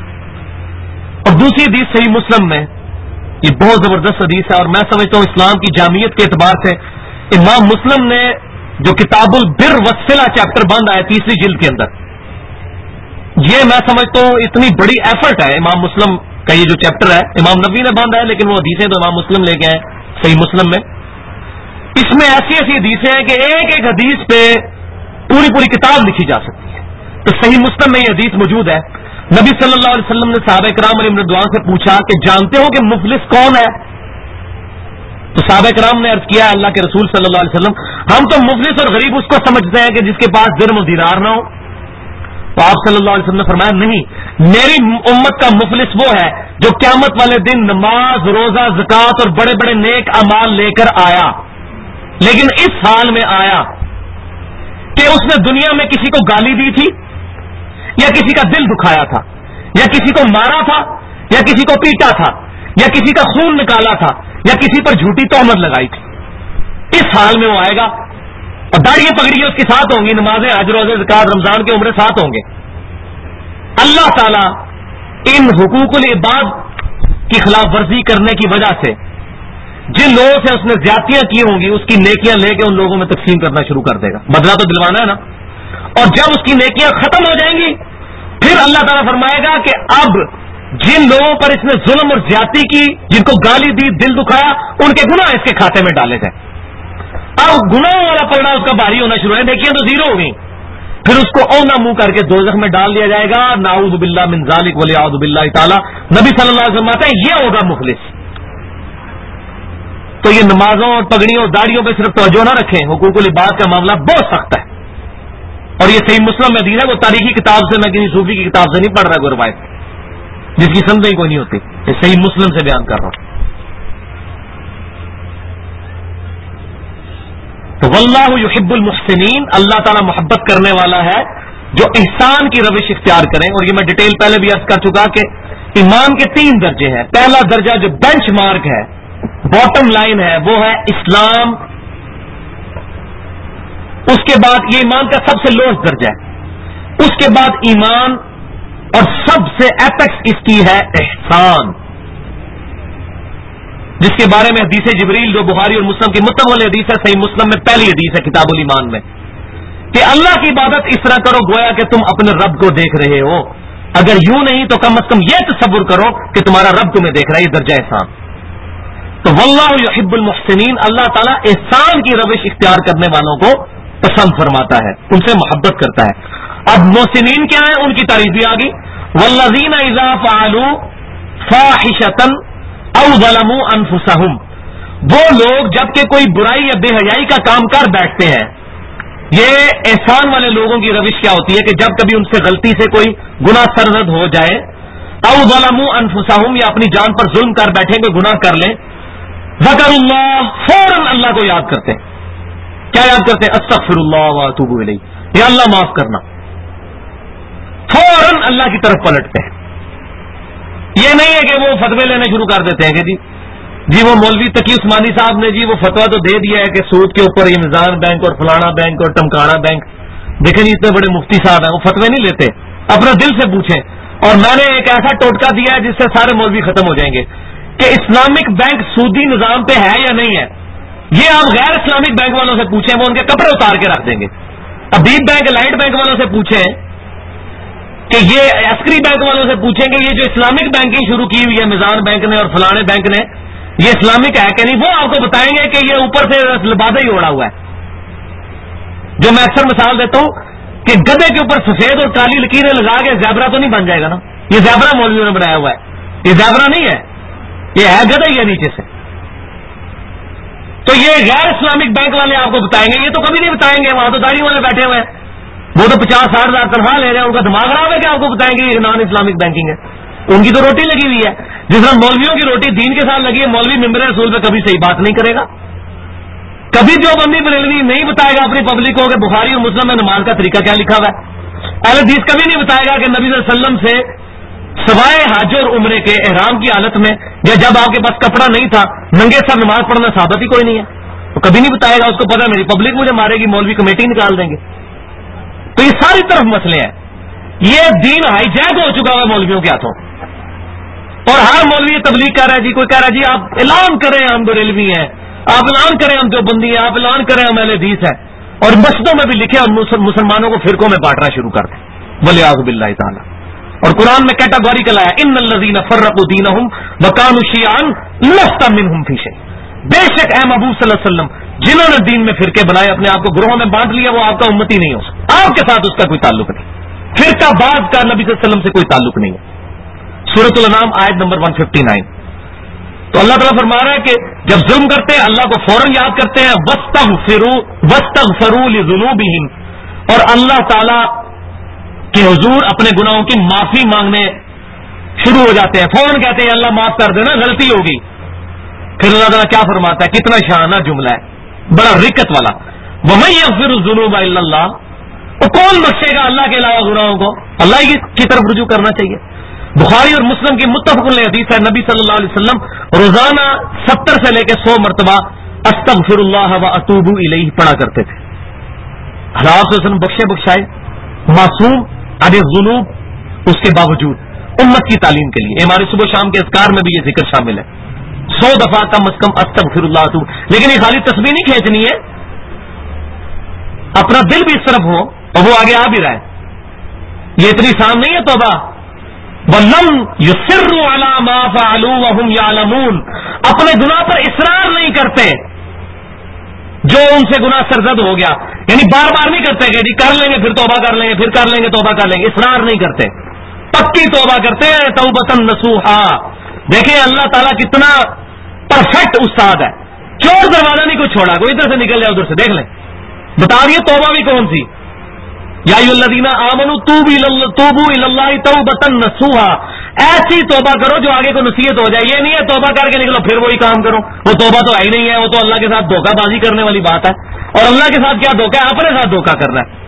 اور دوسری حدیث صحیح مسلم میں، یہ بہت زبردست حدیث ہے، اور میں سمجھتا ہوں اسلام کی جامعیت کے اعتبار سے امام مسلم نے جو کتاب البر والصلہ چیپٹر باندھا ہے 3 جلد کے اندر، یہ میں سمجھتا ہوں اتنی بڑی ایفرٹ ہے امام مسلم کا. یہ جو چیپٹر ہے امام نبی نے باندھا ہے لیکن وہ حدیثیں تو امام مسلم لے کے آئے صحیح مسلم میں. اس میں ایسی ایسی حدیثیں ہیں کہ ایک ایک حدیث پہ پوری کتاب لکھی جا سکتی ہے. تو صحیح مسلم میں یہ حدیث موجود ہے. نبی صلی اللہ علیہ وسلم نے صحابہ کرام علیہ رضوان سے پوچھا کہ جانتے ہو کہ مفلس کون ہے؟ تو صحابہ کرام نے عرض کیا اللہ کے رسول صلی اللہ علیہ وسلم ہم تو مفلس اور غریب اس کو سمجھتے ہیں کہ جس کے پاس درم و دینار نہ ہو. تو آپ صلی اللہ علیہ وسلم نے فرمایا نہیں، میری امت کا مفلس وہ ہے جو قیامت والے دن نماز، روزہ، زکوٰۃ اور بڑے بڑے نیک اعمال لے کر آیا، لیکن اس حال میں آیا کہ اس نے دنیا میں کسی کو گالی دی تھی، یا کسی کا دل دکھایا تھا، یا کسی کو مارا تھا، یا کسی کو پیٹا تھا، یا کسی کا خون نکالا تھا، یا کسی پر جھوٹی تہمت لگائی تھی. اس حال میں وہ آئے گا اور داڑھی پگڑیاں اس کے ساتھ ہوں گی، نمازیں، حج، روزے، زکوٰۃ، رمضان کے عمرے ساتھ ہوں گے. اللہ تعالیٰ ان حقوق العباد کی خلاف ورزی کرنے کی وجہ سے جن لوگوں سے اس نے زیادتیاں کی ہوں گی اس کی نیکیاں لے کے ان لوگوں میں تقسیم کرنا شروع کر دے گا. بدلہ تو دلوانا ہے نا. اور جب اس کی نیکیاں ختم ہو جائیں گی پھر اللہ تعالیٰ فرمائے گا کہ اب جن لوگوں پر اس نے ظلم اور زیادتی کی، جن کو گالی دی، دل دکھایا، ان کے گناہ اس کے کھاتے میں ڈالے جائیں. اب گناہوں والا پلڑا اس کا بھاری ہونا شروع ہے، نیکیاں تو زیرو ہو گئی، پھر اس کو اونا منہ کر کے دوزخ میں ڈال دیا جائے گا. نعوذ باللہ من ذالک ولیعوذ باللہ تعالی. نبی صلی اللہ علیہ وسلم آتے ہیں یہ ہوگا مفلس. تو یہ نمازوں اور پگڑیوں اور داڑھیوں پہ صرف توجہ نہ رکھیں، حقوق العباد کا معاملہ بہت سخت ہے. اور یہ صحیح مسلم میں حدیث ہے، وہ تاریخی کتاب سے، میں کسی صوفی کی کتاب سے نہیں پڑھ رہا کوئی روایت جس کی سمجھ ہی کوئی نہیں ہوتی. یہ صحیح مسلم سے بیان کر رہا ہوں. تو واللہ یحب المحسنین، اللہ تعالیٰ محبت کرنے والا ہے جو احسان کی روش اختیار کریں. اور یہ میں ڈیٹیل پہلے بھی عرض کر چکا کہ ایمان کے 3 درجے ہیں. پہلا درجہ جو بینچ مارک ہے، باٹم لائن ہے، وہ ہے اسلام. اس کے بعد یہ ایمان کا سب سے لوسٹ درجہ ہے. اس کے بعد ایمان اور سب سے ایپیکس اس کی ہے احسان، جس کے بارے میں حدیث جبریل جو بخاری اور مسلم کی متفق حدیث ہے، صحیح مسلم میں پہلی حدیث ہے کتاب الایمان میں، کہ اللہ کی عبادت اس طرح کرو گویا کہ تم اپنے رب کو دیکھ رہے ہو، اگر یوں نہیں تو کم از کم یہ تصور کرو کہ تمہارا رب تمہیں دیکھ رہا ہے، یہ درجہ احسان۔ تو واللہ یحب المحسنین، اللہ تعالیٰ احسان کی روش اختیار کرنے والوں کو پسند فرماتا ہے، ان سے محبت کرتا ہے۔ اب محسنین کیا ہیں، ان کی تعریف بھی آ گئی، والذین اذا فعلوا فاحشۃ او ظلموا انفسهم، وہ لوگ جب کہ کوئی برائی یا بے حیائی کا کام کر بیٹھتے ہیں۔ یہ احسان والے لوگوں کی روش کیا ہوتی ہے کہ جب کبھی ان سے غلطی سے کوئی گناہ سرزد ہو جائے، او ظلموا انفسهم، یا اپنی جان پر ظلم کر بیٹھیں، کوئی گناہ کر لیں، ذکر اللہ، فوراً اللہ کو یاد کرتے ہیں۔ کیا یاد کرتے ہیں؟ استغفر اللہ واتوب الیہ، یا اللہ معاف کرنا، فوراً اللہ کی طرف پلٹتے ہیں۔ یہ نہیں ہے کہ وہ فتوے لینے شروع کر دیتے ہیں کہ جی وہ مولوی تقی عثمانی صاحب نے جی وہ فتوا تو دے دیا ہے کہ سود کے اوپر یہ میزان بینک اور فلانا بینک اور ٹمکانا بینک، دیکھیں جی اتنے بڑے مفتی صاحب ہیں، وہ فتوے نہیں لیتے، اپنا دل سے پوچھیں۔ اور میں نے ایک ایسا ٹوٹکا دیا ہے جس سے سارے مولوی ختم ہو جائیں گے کہ اسلامک بینک سودی نظام پہ ہے یا نہیں ہے، یہ آپ غیر اسلامک بینک والوں سے پوچھیں، وہ ان کے کپڑے اتار کے رکھ دیں گے۔ ابیب بینک، لائٹ بینک والوں سے پوچھیں کہ یہ عسکری بینک والوں سے پوچھیں کہ یہ جو اسلامک بینکنگ شروع کی ہوئی ہے میزان بینک نے اور فلانے بینک نے، یہ اسلامک ہے کہ نہیں، وہ آپ کو بتائیں گے کہ یہ اوپر سے لبادہ ہی اوڑا ہوا ہے۔ جو میں اکثر مثال دیتا ہوں کہ گدے کے اوپر سفید اور کالی لکیریں لگا کے زیبرا تو نہیں بن جائے گا نا، یہ زیبرا مولویوں نے بنایا ہوا ہے، یہ زیبرا نہیں ہے، یہ ہے گدھا ہی ہے نیچے سے۔ تو یہ غیر اسلامک بینک والے آپ کو بتائیں گے، یہ تو کبھی نہیں بتائیں گے، وہاں تو داڑھی والے بیٹھے ہوئے ہیں، وہ تو 50-60 ہزار تنخواہ لے رہے ہیں، ان کا دماغ خراب ہے کہ آپ کو بتائیں گے یہ نان اسلامک بینکنگ ہے، ان کی تو روٹی لگی ہوئی ہے۔ جس طرح مولویوں کی روٹی دین کے ساتھ لگی ہے، مولوی ممبر رسول پہ کبھی صحیح بات نہیں کرے گا، کبھی دیوبندی بریلوی نہیں بتائے گا اپنی پبلک کو کہ بخاری اور مسلم میں نماز کا طریقہ کیا لکھا ہوا ہے، اہل حدیث کبھی نہیں بتائے گا کہ نبی صلی اللہ علیہ وسلم سے سوائے حج اور عمرے کے احرام کی حالت میں یا جب آپ کے پاس کپڑا نہیں تھا ننگے سر نماز پڑھنا ثابت ہی کوئی نہیں ہے، تو کبھی نہیں بتائے گا، اس کو پتا میری پبلک مجھے مارے گی، مولوی کمیٹی نکال دیں گے۔ تو یہ ساری طرف مسئلے ہیں، یہ دین ہائی جیک ہو چکا ہے مولویوں کے ہاتھوں، اور ہر مولوی تبلیغ کر رہا ہے، جی کوئی کہہ رہا ہے جی آپ اعلان کریں ہم بریلوی ہیں، آپ اعلان کریں ہم دیوبندی ہیں، آپ اعلان کریں ہم اہل حدیث ہیں، اور مسجدوں میں بھی لکھے اور مسلمانوں کو فرقوں میں بانٹنا شروع کر دیں، ولیعوذ باللہ تعالی۔ اور قرآن میں کیٹاگوریکل آیا، ان الذین فرقوا دینہم وکانوا شیعا لست منہم فی شیء، بے شک اے محبوب صلی اللہ علیہ وسلم جنہوں نے دین میں فرقے بنائے، اپنے آپ کو گروہوں میں بانٹ لیا، وہ آپ کا امتی نہیں ہو سکتا، آپ کے ساتھ اس کا کوئی تعلق نہیں، فرقہ بعض کا نبی صلی اللہ علیہ وسلم سے کوئی تعلق نہیں ہے۔ سورۃ الانعام آیت نمبر 159۔ تو اللہ تعالیٰ فرما رہا ہے کہ جب ظلم کرتے ہیں اللہ کو فوراً یاد کرتے ہیں، واستغفروا لذنوبہم، اور اللہ تعالیٰ کے حضور اپنے گناہوں کی معافی مانگنے شروع ہو جاتے ہیں، فوراً کہتے ہیں اللہ معاف کر دینا، غلطی ہوگی۔ پھر اللہ تعالیٰ کیا فرماتا ہے، کتنا شانہ جملہ ہے، بڑا رکت والا، وَمَن يَغْفِرُ الذُّنُوبَ إِلَّا اللَّهُ، وہ کون بخشے گا اللہ کے علاوہ گناہوں کو، اللہ کی طرف رجوع کرنا چاہیے۔ بخاری اور مسلم کی متفق حدیث ہے، نبی صلی اللہ علیہ وسلم روزانہ 70 سے لے کے 100 مرتبہ استغفر اللہ واتوب الیہ پڑھا کرتے تھے۔ اللہ صلی اللہ علیہ وسلم بخشے بخشائے، معصوم عن الذنوب، اس کے باوجود امت کی تعلیم کے لیے ہمارے صبح شام کے اذکار میں بھی یہ ذکر شامل ہے، 100 دفعہ کم از کم استغفر اللہ اتوب، لیکن یہ خالی تسبیح نہیں کھینچنی ہے، اپنا دل بھی اس طرف ہو اور وہ آگے آ بھی رہا ہے، یہ اتنی آسان نہیں ہے توبہ۔ وَلَمْ يُصِرُّوا عَلَى مَا فَعَلُوا وَهُمْ يَعْلَمُونَ، اپنے گناہ پر اصرار نہیں کرتے جو ان سے گناہ سرزد ہو گیا، یعنی بار بار نہیں کرتے کہ جی کر لیں گے پھر توبہ کر لیں گے، پھر کر لیں گے توبہ کر لیں گے، اصرار نہیں کرتے، پکی توبہ کرتے ہیں، توبۃ نصوحا۔ دیکھیں اللہ تعالیٰ کتنا پرفیکٹ استاد ہے، چور دروازہ نہیں کوئی چھوڑا، کوئی ادھر سے نکل جائے ادھر سے، دیکھ لیں بتا دیے توبہ بھی کون سی، یا ایھا الذین آمنوا توبوا الی اللہ توبۃ نصوحا، ایسی توبہ کرو جو آگے کو نصیحت ہو جائے، یہ نہیں ہے توبہ کر کے نکلو پھر وہی کام کرو، وہ توبہ تو ہے ہی نہیں ہے، وہ تو اللہ کے ساتھ دھوکہ بازی کرنے والی بات ہے، اور اللہ کے ساتھ کیا دھوکہ ہے، اپنے ساتھ دھوکہ کرنا ہے۔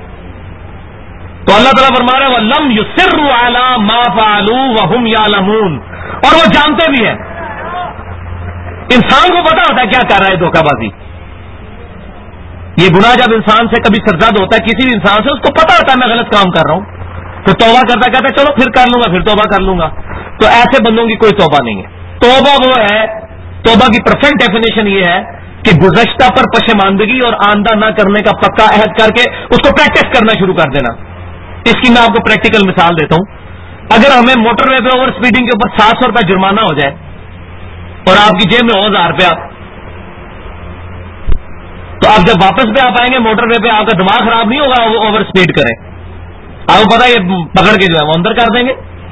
تو اللہ تعالیٰ فرما رہا ہے وَلَمْ يُصِرُّوا عَلَى مَا فَعَلُوا وَهُمْ يَعْلَمُونَ، اور وہ جانتے بھی ہیں، انسان کو پتا ہوتا ہے کیا کر رہا ہے دھوکہ بازی، یہ گناہ جب انسان سے کبھی سرزد ہوتا ہے کسی بھی انسان سے، اس کو پتا ہوتا ہے میں غلط کام کر رہا ہوں، پھر توبہ کرتا کہتا ہے چلو پھر کر لوں گا، پھر توبہ کر لوں گا. تو ایسے بندوں کی کوئی توبہ نہیں ہے. توبہ وہ ہے، توبہ کی پرفیکٹ ڈیفینیشن یہ ہے کہ گزشتہ پر پشیماندگی اور آئندہ نہ کرنے کا پکا عہد کر کے اس کو پریکٹس کرنا شروع کر دینا. اس کی میں آپ کو پریکٹیکل مثال دیتا ہوں. اگر ہمیں موٹر وے پہ اوور اسپیڈنگ کے اوپر 700 روپے جرمانہ ہو جائے اور آپ کی جیب میں 1000 روپیہ، تو آپ جب واپس پہ آپ آئیں گے موٹر وے پہ، آپ کا دماغ خراب نہیں ہوگا اوور اسپیڈ کریں؟ آپ کو پتا یہ پکڑ کے جو ہے وہ اندر کر دیں گے.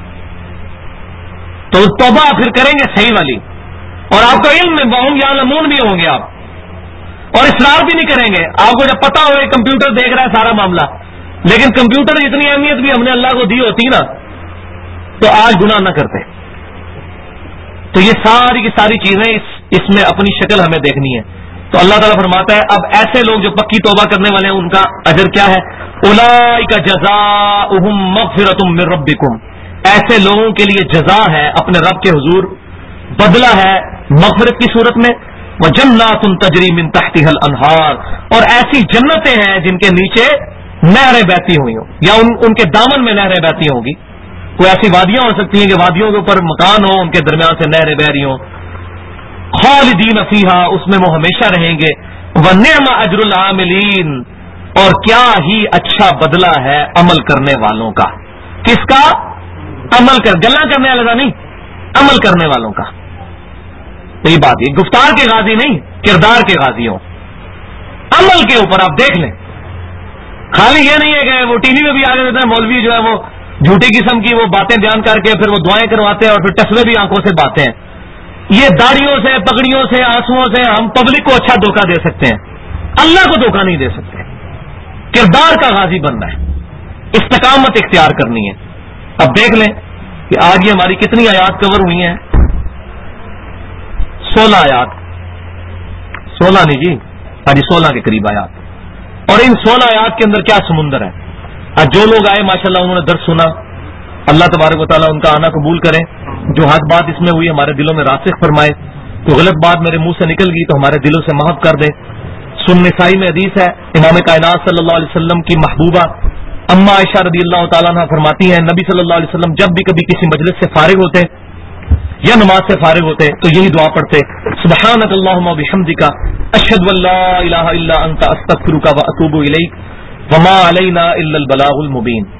تو توبہ پھر کریں گے صحیح والی، اور آپ کا علم میں بہم یا لمون بھی ہوں گے آپ، اور اصرار بھی نہیں کریں گے. آپ کو جب پتا ہو کمپیوٹر دیکھ رہا ہے سارا معاملہ، لیکن کمپیوٹر اتنی اہمیت بھی ہم نے اللہ کو دی ہوتی نا تو آج گناہ نہ کرتے. تو یہ ساری کی ساری چیزیں اس میں اپنی شکل ہمیں دیکھنی ہے. تو اللہ تعالیٰ فرماتا ہے اب ایسے لوگ جو پکی توبہ کرنے والے ہیں ان کا اجر کیا ہے؟ اولئک جزاؤہم مغفرۃ من ربکم، ایسے لوگوں کے لیے جزا ہے اپنے رب کے حضور، بدلہ ہے مغفرت کی صورت میں. وجنات تجری من تحتها الانہار، اور ایسی جنتیں ہیں جن کے نیچے نہریں بہتی ہوئی ہوں، یا ان کے دامن میں نہریں بہتی ہوں گی. کوئی ایسی وادیاں ہو سکتی ہیں کہ وادیوں کے اوپر مکان ہو، ان کے درمیان سے نہریں بہ رہی ہوں. خالدین فیہا، اس میں وہ ہمیشہ رہیں گے. ونعم اجر العاملین، اور کیا ہی اچھا بدلہ ہے عمل کرنے والوں کا. کس کا؟ عمل کر، گلا کرنے والا نہیں، عمل کرنے والوں کا. یہی بات ہے، گفتار کے غازی نہیں، کردار کے غازی ہوں. عمل کے اوپر آپ دیکھ لیں. خالی یہ نہیں ہے کہ وہ ٹی وی میں بھی آگے دیتے ہیں مولوی جو ہے وہ جھوٹی قسم کی وہ باتیں بیان کر کے پھر وہ دعائیں کرواتے ہیں اور پھر ٹسوے بھی آنکھوں سے باتیں ہیں. یہ داڑھیوں سے، پگڑیوں سے، آنسوؤں سے ہم پبلک کو اچھا دھوکہ دے سکتے ہیں، اللہ کو دھوکہ نہیں دے سکتے. کردار کا غازی بننا ہے، استقامت اختیار کرنی ہے. اب دیکھ لیں کہ آج یہ ہماری کتنی آیات کور ہوئی ہیں؟ 16 آیات. 16 نہیں جی، آج 16 کے قریب آیات. اور ان 16 آیات کے اندر کیا سمندر ہے. آج جو لوگ آئے ماشاءاللہ انہوں نے درس سنا، اللہ تبارک و تعالیٰ ان کا آنا قبول کرے. جو حق بات اس میں ہوئی ہمارے دلوں میں راسخ فرمائے، جو غلط بات میرے منہ سے نکل گئی تو ہمارے دلوں سے محف کر دے. سن نسائی میں حدیث ہے، امام کائنات صلی اللہ علیہ وسلم کی محبوبہ اما عائشہ رضی اللہ تعالیٰ عنہ فرماتی ہیں نبی صلی اللہ علیہ وسلم جب بھی کبھی کسی مجلس سے فارغ ہوتے یا نماز سے فارغ ہوتے تو یہی دعا پڑھتے، سبحانک اللہم وبحمدک اشہد ان لا الہ الا انت استغفرک واتوب الیک وما علینا الا البلاغ المبین.